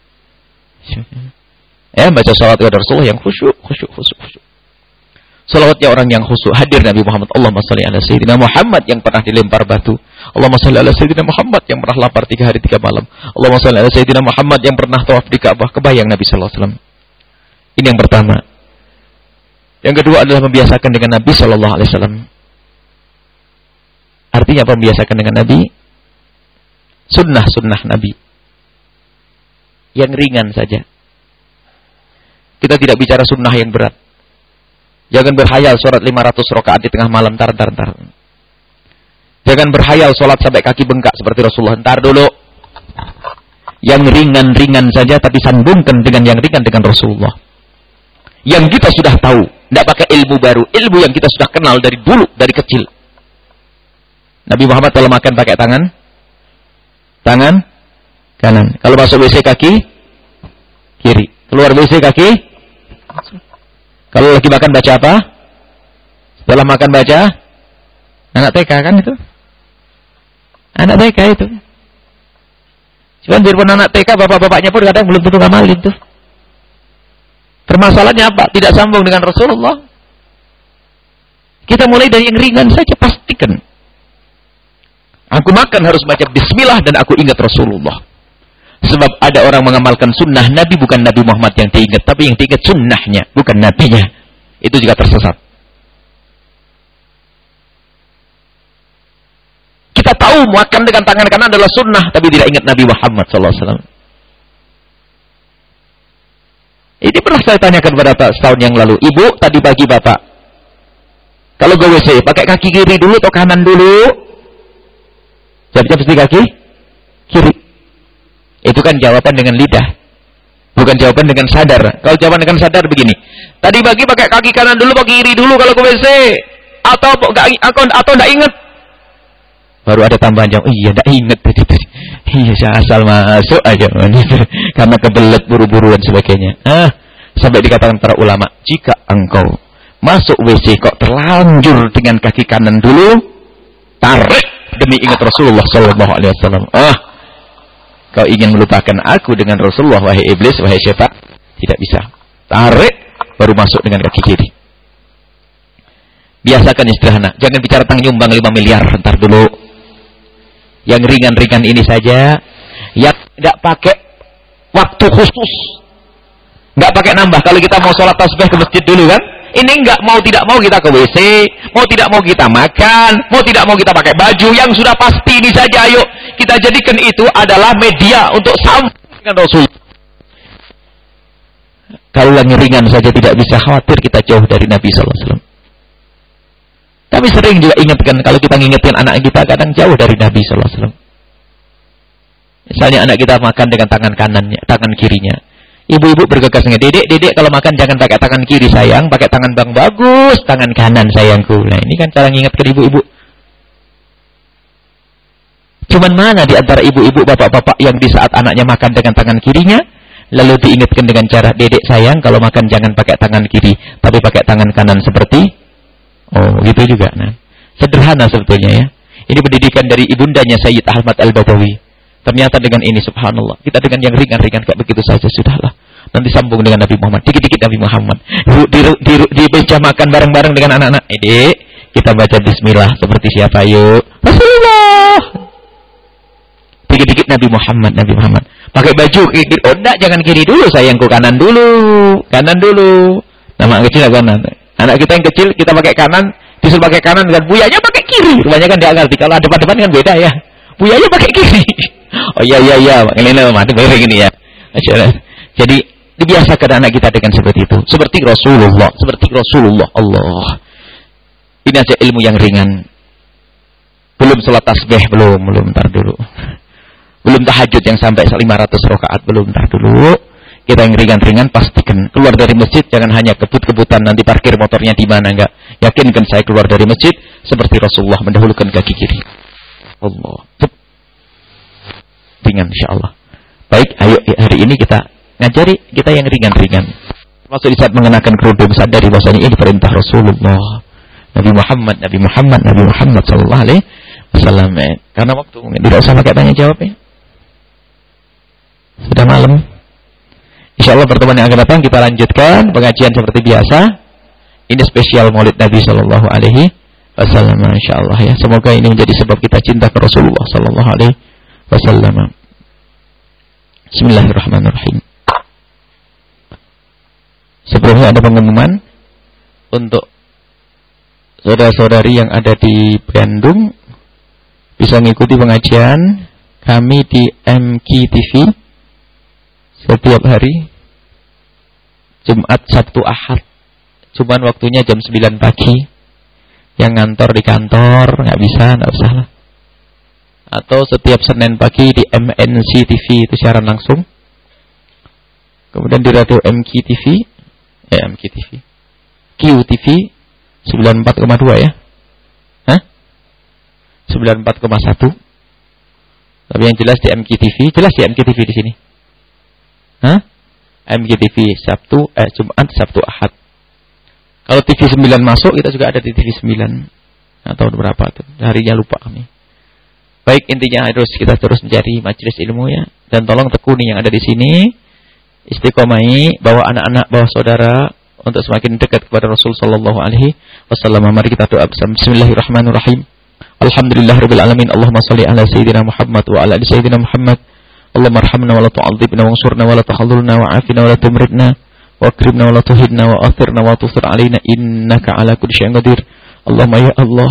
Baca sholawat kepada Rasulullah yang khusyuk. Salawatnya orang yang khusyuk. Hadir Nabi Muhammad. Allahumma sholli ala Sayyidina Muhammad yang pernah dilempar batu. Allahumma sholli ala Sayyidina Muhammad yang pernah lapar 3 hari 3 malam. Allahumma sholli ala Sayyidina Muhammad yang pernah tawaf di Ka'bah. Kebayang Nabi sallallahu alaihi wasallam. Ini yang pertama. Yang kedua adalah membiasakan dengan Nabi sallallahu alaihi wasallam. Artinya apa membiasakan dengan Nabi? Sunnah Nabi. Yang ringan saja. Kita tidak bicara sunnah yang berat. Jangan berhayal sholat 500 rakaat di tengah malam, tar. Jangan berhayal sholat sampai kaki bengkak seperti Rasulullah. Ntar dulu. Yang ringan-ringan saja, tapi sambungkan dengan yang ringan dengan Rasulullah. Yang kita sudah tahu. Tidak pakai ilmu baru. Ilmu yang kita sudah kenal dari dulu, dari kecil. Nabi Muhammad kalau makan pakai tangan kanan. Kalau masuk WC kaki kiri. Keluar WC kaki. Kalau lagi makan baca apa? Setelah makan baca anak TK kan itu? Anak TK itu. Cuman biarpun anak TK, bapak-bapaknya pun kadang belum tentu ngamalin tuh. Permasalahannya apa? Tidak sambung dengan Rasulullah. Kita mulai dari yang ringan saja, pastikan. Aku makan harus baca bismillah dan aku ingat Rasulullah. Sebab ada orang mengamalkan sunnah Nabi, bukan Nabi Muhammad yang diingat, tapi yang diingat sunnahnya, bukan nabinya. Itu juga tersesat. Kita tahu makan dengan tangan kanan adalah sunnah, tapi tidak ingat Nabi Muhammad SAW. Ini pernah saya tanyakan pada setahun yang lalu. Ibu, tadi pagi bapak, kalau ke WC, pakai kaki kiri dulu atau kanan dulu? Jawabnya pasti kaki kiri. Itu kan jawaban dengan lidah, bukan jawaban dengan sadar. Kalau jawaban dengan sadar begini, tadi pagi pakai kaki kanan dulu, pakai kiri dulu kalau ke WC, atau enggak ingat. Baru ada tambahan jawab, iya enggak ingat tadi. Iya, saya asal masuk aja karena kebelet buru-buru dan sebagainya. Sampai dikatakan para ulama, jika engkau masuk WC kok terlanjur dengan kaki kanan dulu, tarik demi ingat Rasulullah sallallahu alaihi wasallam. Kau ingin melupakan aku dengan Rasulullah, wahai iblis, wahai syaitan? Tidak bisa. Tarik baru masuk dengan kaki kiri. Biasakan istirahat. Jangan bicara tentang nyumbang 5 miliar, entar dulu. Yang ringan-ringan ini saja, yang enggak pakai waktu khusus. Enggak pakai nambah. Kalau kita mau sholat tasbih ke masjid dulu kan? Ini enggak mau tidak mau kita ke WC, mau tidak mau kita makan, mau tidak mau kita pakai baju, yang sudah pasti ini saja. Ayo kita jadikan itu adalah media untuk sampaikan Rasul. Kalau yang ringan saja tidak bisa, khawatir kita jauh dari Nabi SAW. Tapi sering juga ingatkan, kalau kita ngingetin anak kita kadang jauh dari Nabi SAW. Misalnya anak kita makan dengan tangan kanannya, tangan kirinya. Ibu-ibu bergegas dengan dedek kalau makan jangan pakai tangan kiri sayang, pakai tangan bang bagus, tangan kanan sayangku. Nah ini kan cara ngingatkan ibu-ibu. Cuman mana di antara ibu-ibu, bapak-bapak yang di saat anaknya makan dengan tangan kirinya, lalu diingatkan dengan cara, dedek sayang kalau makan jangan pakai tangan kiri, tapi pakai tangan kanan seperti, gitu juga. Nah, sederhana sebetulnya ya. Ini pendidikan dari ibundanya Sayyid Ahmad Al-Badawi. Ternyata dengan ini subhanallah, kita dengan yang ringan-ringan kayak begitu saja sudahlah. Nanti sambung dengan Nabi Muhammad, dikit-dikit Nabi Muhammad. Di meja makan bareng-bareng dengan anak-anak. Dek, kita baca bismillah seperti siapa yuk? Rasulullah. Dikit-dikit Nabi Muhammad. Pakai baju kiri, enggak, jangan kiri dulu sayangku, kanan dulu. Nama kecil kanan. Anak kita yang kecil kita pakai kanan, disuruh pakai kanan, dan buyanya pakai kiri. Rupanya kan dia ngerti. Kalau ada depan-depan kan beda ya. Buyanya pakai kiri. Oh iya, ini mati baik gini ya. Jadi dibiasakan anak kita dengan seperti itu. Seperti Rasulullah. Allah. Ini aja ilmu yang ringan. Belum salat tasbih, belum, ntar dulu. Belum tahajud yang sampai 500 rakaat, belum, ntar dulu. Kita yang ringan-ringan pastikan keluar dari masjid jangan hanya kebut-kebutan nanti parkir motornya di mana, enggak. Yakinkan saya keluar dari masjid seperti Rasulullah mendahulukan kaki kiri. Allah. Ringan insyaallah. Baik, ayo hari ini kita ngajari kita yang ringan-ringan. Termasuk di saat mengenakan kerudung sadari bahwasanya ini perintah Rasulullah. Nabi Muhammad sallallahu alaihi wasallam. Karena waktu tidak usah pakai tanya jawab ya. Sudah malam. Insyaallah pertemuan yang akan datang kita lanjutkan pengajian seperti biasa. Ini spesial Maulid Nabi sallallahu alaihi wasallam insyaallah ya. Semoga ini menjadi sebab kita cinta ke Rasulullah sallallahu alaihi wasallam. Bismillahirrahmanirrahim. Sebelumnya ada pengumuman untuk saudara-saudari yang ada di Bandung bisa mengikuti pengajian kami di MKTV setiap hari Jumat, Sabtu, Ahad. Cuman waktunya jam 9 pagi. Yang ngantor di kantor nggak usah lah. Atau setiap Senin pagi di MNC TV itu siaran langsung. Kemudian di radio MKTV QTV 94,2 ya. 94,1. Tapi yang jelas di MKTV, di sini. MKTV Jumat, Sabtu, Ahad. Kalau TV 9 masuk, kita juga ada di TV 9. Atau berapa tuh? Harinya lupa kami. Baik, intinya kita terus mencari majelis ilmu ya. Dan tolong tekuni yang ada di sini. Istiqomai, bawa anak-anak, bawa saudara untuk semakin dekat kepada Rasul sallallahu alaihi wasallam. Mari kita doa bersama. Bismillahirrahmanirrahim. Alhamdulillahirabbil alamin. Allahumma shalli ala sayyidina Muhammad wa ala ali sayyidina Muhammad. Allahumma arhamna wa la tu'adzibna wansurna wa la takhzulna wa afina wa la tumritna wa akrimna wa la tuhidna wa athirna wa tusir alaina innaka ala kulli syai'in qadir. Allahumma ya Allah,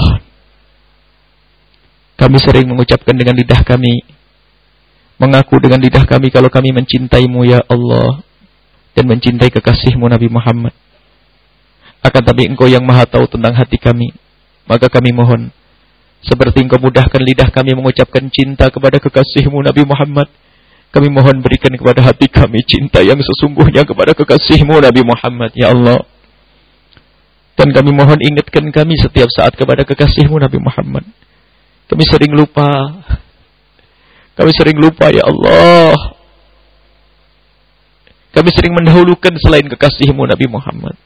kami sering mengucapkan dengan lidah kami, mengaku dengan lidah kami kalau kami mencintaimu ya Allah dan mencintai kekasihmu Nabi Muhammad. Akan tapi Engkau yang maha tahu tentang hati kami, maka kami mohon, seperti Engkau mudahkan lidah kami mengucapkan cinta kepada kekasihmu Nabi Muhammad, kami mohon berikan kepada hati kami cinta yang sesungguhnya kepada kekasihmu Nabi Muhammad ya Allah. Dan kami mohon ingatkan kami setiap saat kepada kekasihmu Nabi Muhammad. Kami sering lupa ya Allah. Kami sering mendahulukan selain kekasihmu Nabi Muhammad.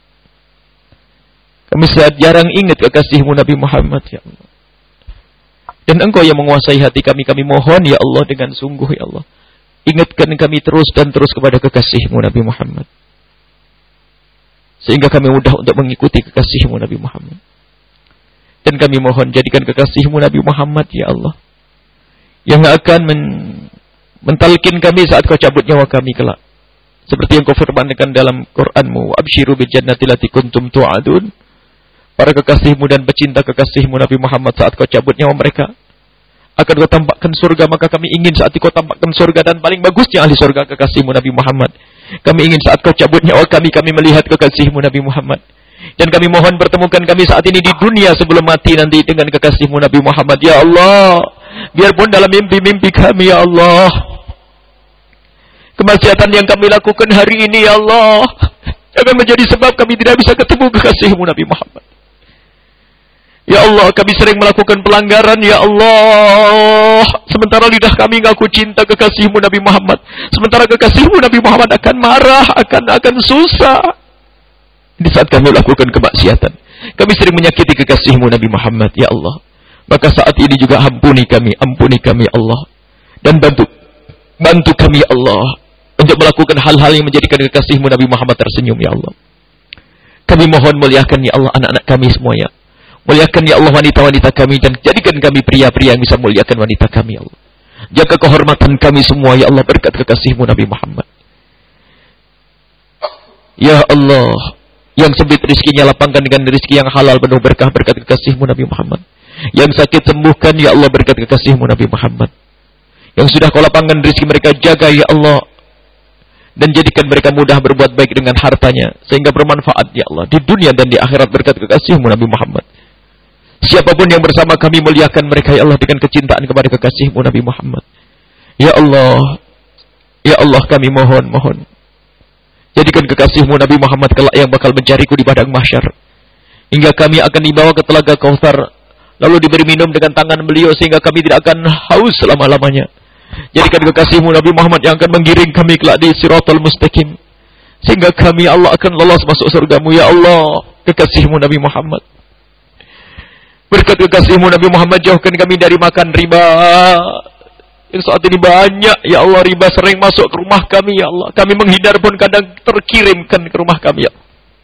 Kami jarang ingat kekasihmu Nabi Muhammad ya Allah. Dan Engkau yang menguasai hati kami, kami mohon ya Allah dengan sungguh ya Allah, ingatkan kami terus dan terus kepada kekasihmu Nabi Muhammad, sehingga kami mudah untuk mengikuti kekasihmu Nabi Muhammad. Dan kami mohon jadikan kekasihmu Nabi Muhammad ya Allah yang akan mentalkin kami saat Kau cabut nyawa kami kelak, seperti yang Kau firmankan dalam Qur'anmu, absyiru bil jannati lati kuntum tu'adun. Para kekasihmu dan pecinta kekasihmu Nabi Muhammad saat Kau cabut nyawa mereka akan Kau tampakkan surga, maka kami ingin saat Kau tampakkan surga, dan paling bagusnya ahli surga kekasihmu Nabi Muhammad. Kami ingin saat Kau cabut nyawa kami melihat kekasihmu Nabi Muhammad. Dan kami mohon pertemukan kami saat ini di dunia sebelum mati nanti dengan kekasihmu Nabi Muhammad ya Allah. Biarpun dalam mimpi-mimpi kami ya Allah, kemaksiatan yang kami lakukan hari ini ya Allah jangan menjadi sebab kami tidak bisa ketemu kekasihmu Nabi Muhammad. Ya Allah, kami sering melakukan pelanggaran ya Allah, sementara lidah kami ngaku cinta kekasihmu Nabi Muhammad, sementara kekasihmu Nabi Muhammad akan marah, akan susah di saat kami melakukan kemaksiatan. Kami sering menyakiti kekasihmu Nabi Muhammad ya Allah. Maka saat ini juga ampuni kami ya Allah, dan bantu kami ya Allah untuk melakukan hal-hal yang menjadikan kekasihmu Nabi Muhammad tersenyum ya Allah. Kami mohon muliakan ya Allah anak-anak kami semuanya, muliakan ya Allah wanita-wanita kami, dan jadikan kami pria-pria yang bisa muliakan wanita kami ya Allah. Jaga kehormatan kami semua ya Allah berkat kekasihmu Nabi Muhammad. Ya Allah, yang sempit rizkinya lapangkan dengan rizki yang halal penuh berkah berkat kekasihmu Nabi Muhammad. Yang sakit sembuhkan ya Allah berkat kekasihmu Nabi Muhammad. Yang sudah Kau lapangkan rizki mereka, jaga ya Allah, dan jadikan mereka mudah berbuat baik dengan hartanya sehingga bermanfaat ya Allah di dunia dan di akhirat berkat kekasihmu Nabi Muhammad. Siapapun yang bersama kami, muliakan mereka ya Allah dengan kecintaan kepada kekasihmu Nabi Muhammad. Ya Allah kami mohon jadikan kekasihmu Nabi Muhammad kelak yang bakal mencariku di padang mahsyar, hingga kami akan dibawa ke telaga Kautsar, lalu diberi minum dengan tangan beliau sehingga kami tidak akan haus selama-lamanya. Jadikan kekasihmu Nabi Muhammad yang akan menggiring kami kelak di Siratal Mustaqim, sehingga kami Allah akan lolos masuk surgamu ya Allah. Kekasihmu Nabi Muhammad, berkat kekasihmu Nabi Muhammad, jauhkan kami dari makan riba yang saat ini banyak ya Allah. Riba sering masuk ke rumah kami ya Allah, kami menghindar pun kadang terkirimkan ke rumah kami ya.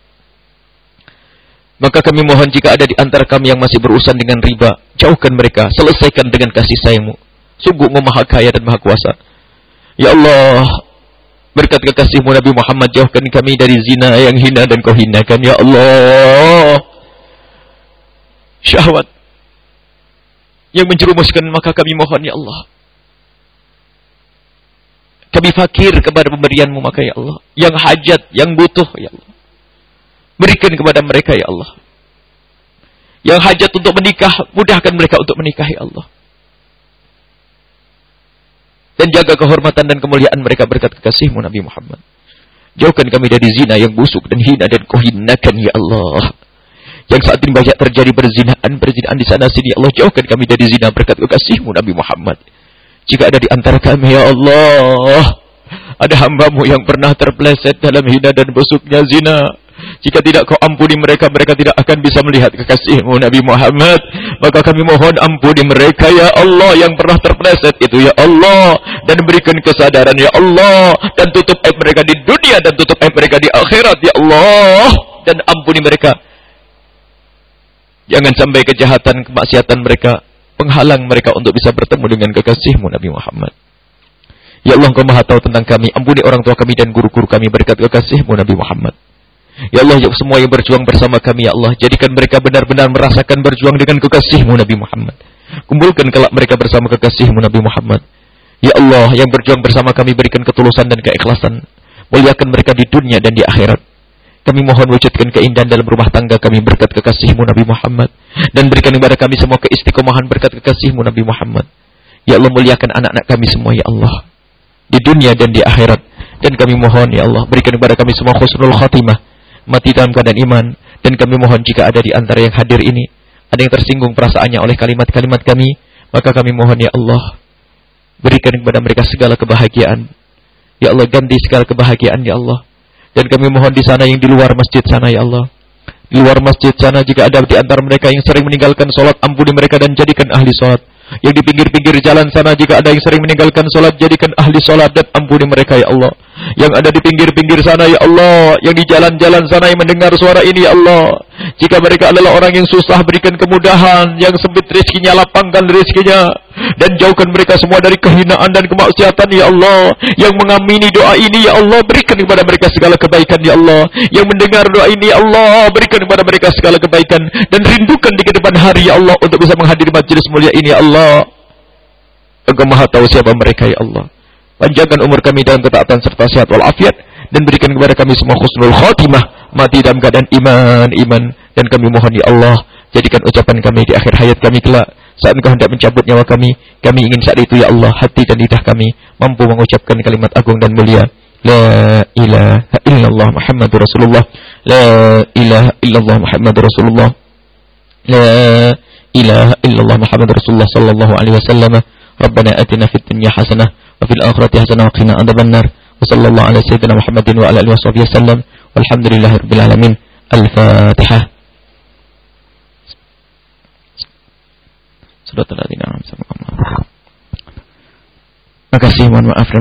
Maka kami mohon jika ada di antara kami yang masih berurusan dengan riba, jauhkan mereka, selesaikan dengan kasih sayang-Mu. Sungguh Mu maha kaya dan maha kuasa. Ya Allah, berkat kekasihmu Nabi Muhammad, jauhkan kami dari zina yang hina dan Kau hinakan ya Allah. Syahwat yang menjerumuskan, maka kami mohon ya Allah, kami fakir kepada pemberian-Mu, maka ya Allah, yang hajat, yang butuh ya Allah, berikan kepada mereka ya Allah. Yang hajat untuk menikah, mudahkan mereka untuk menikah ya Allah. Dan jaga kehormatan dan kemuliaan mereka berkat kekasihmu Nabi Muhammad. Jauhkan kami dari zina yang busuk dan hina dan Kau hinakan ya Allah. Yang saat ini banyak terjadi perzinahan di sana sini ya Allah, jauhkan kami dari zina berkat kekasihmu Nabi Muhammad. Jika ada di antara kami ya Allah, ada hamba-Mu yang pernah terpeleset dalam hina dan busuknya zina, Jika tidak kau ampuni mereka, mereka tidak akan bisa melihat kekasih-Mu Nabi Muhammad. Maka kami mohon ampuni mereka ya Allah yang pernah terpeleset itu ya Allah, dan berikan kesadaran ya Allah, dan tutup aib mereka di dunia dan tutup aib mereka di akhirat ya Allah, dan ampuni mereka. Jangan sampai kejahatan, kemaksiatan mereka penghalang mereka untuk bisa bertemu dengan kekasih-Mu Nabi Muhammad. Ya Allah, Engkau Maha tahu tentang kami. Ampuni orang tua kami dan guru-guru kami berkat kekasih-Mu Nabi Muhammad. Ya Allah, ya semua yang berjuang bersama kami ya Allah, jadikan mereka benar-benar merasakan berjuang dengan kekasih-Mu Nabi Muhammad. Kumpulkan kelak mereka bersama kekasih-Mu Nabi Muhammad. Ya Allah, yang berjuang bersama kami berikan ketulusan dan keikhlasan. Muliakan mereka di dunia dan di akhirat. Kami mohon wujudkan keindahan dalam rumah tangga kami berkat kekasih-Mu Nabi Muhammad. Dan berikan kepada kami semua keistiqomahan berkat kekasih-Mu Nabi Muhammad. Ya Allah, muliakan anak-anak kami semua ya Allah, di dunia dan di akhirat. Dan kami mohon ya Allah, berikan kepada kami semua husnul khatimah, mati dalam keadaan iman. Dan kami mohon jika ada di antara yang hadir ini ada yang tersinggung perasaannya oleh kalimat-kalimat kami, maka kami mohon ya Allah, berikan kepada mereka segala kebahagiaan. Ya Allah, ganti segala kebahagiaan ya Allah. Dan kami mohon di sana yang di luar masjid sana ya Allah, di luar masjid sana jika ada di antara mereka yang sering meninggalkan sholat, ampuni mereka dan jadikan ahli sholat. Yang di pinggir-pinggir jalan sana jika ada yang sering meninggalkan sholat, jadikan ahli sholat dan ampuni mereka ya Allah. Yang ada di pinggir-pinggir sana ya Allah, yang di jalan-jalan sana yang mendengar suara ini ya Allah, jika mereka adalah orang yang susah, berikan kemudahan. Yang sempit rezekinya, lapangkan rezekinya, dan jauhkan mereka semua dari kehinaan dan kemaksiatan ya Allah. Yang mengamini doa ini ya Allah, berikan kepada mereka segala kebaikan ya Allah. Yang mendengar doa ini ya Allah, berikan kepada mereka segala kebaikan, dan rindukan di kedepan hari ya Allah untuk bisa menghadiri majelis mulia ini ya Allah. Engkau Maha tahu siapa mereka ya Allah. Panjangkan umur kami dalam ketaatan serta sehat walafiat, dan berikan kepada kami semua husnul khatimah, mati dalam keadaan iman. Dan kami mohon ya Allah, jadikan ucapan kami di akhir hayat kami kelak, saat Engkau hendak mencabut nyawa kami ingin saat itu ya Allah, hati dan lidah kami mampu mengucapkan kalimat agung dan mulia, La ilaha illallah Muhammadur Rasulullah, La ilaha illallah Muhammadur Rasulullah, La ilaha illallah Muhammadur Rasulullah sallallahu alaihi wasallam. Rabbana atina fid dunya hasanah wa fil akhirati hasanah wa qina adzabannar. Wa sallallahu ala sayyidina Muhammadin wa ala alihi washabbihi wasallam. Walhamdulillahirabbil alamin. Al-Fatihah. Terima kasih, mohon maaf.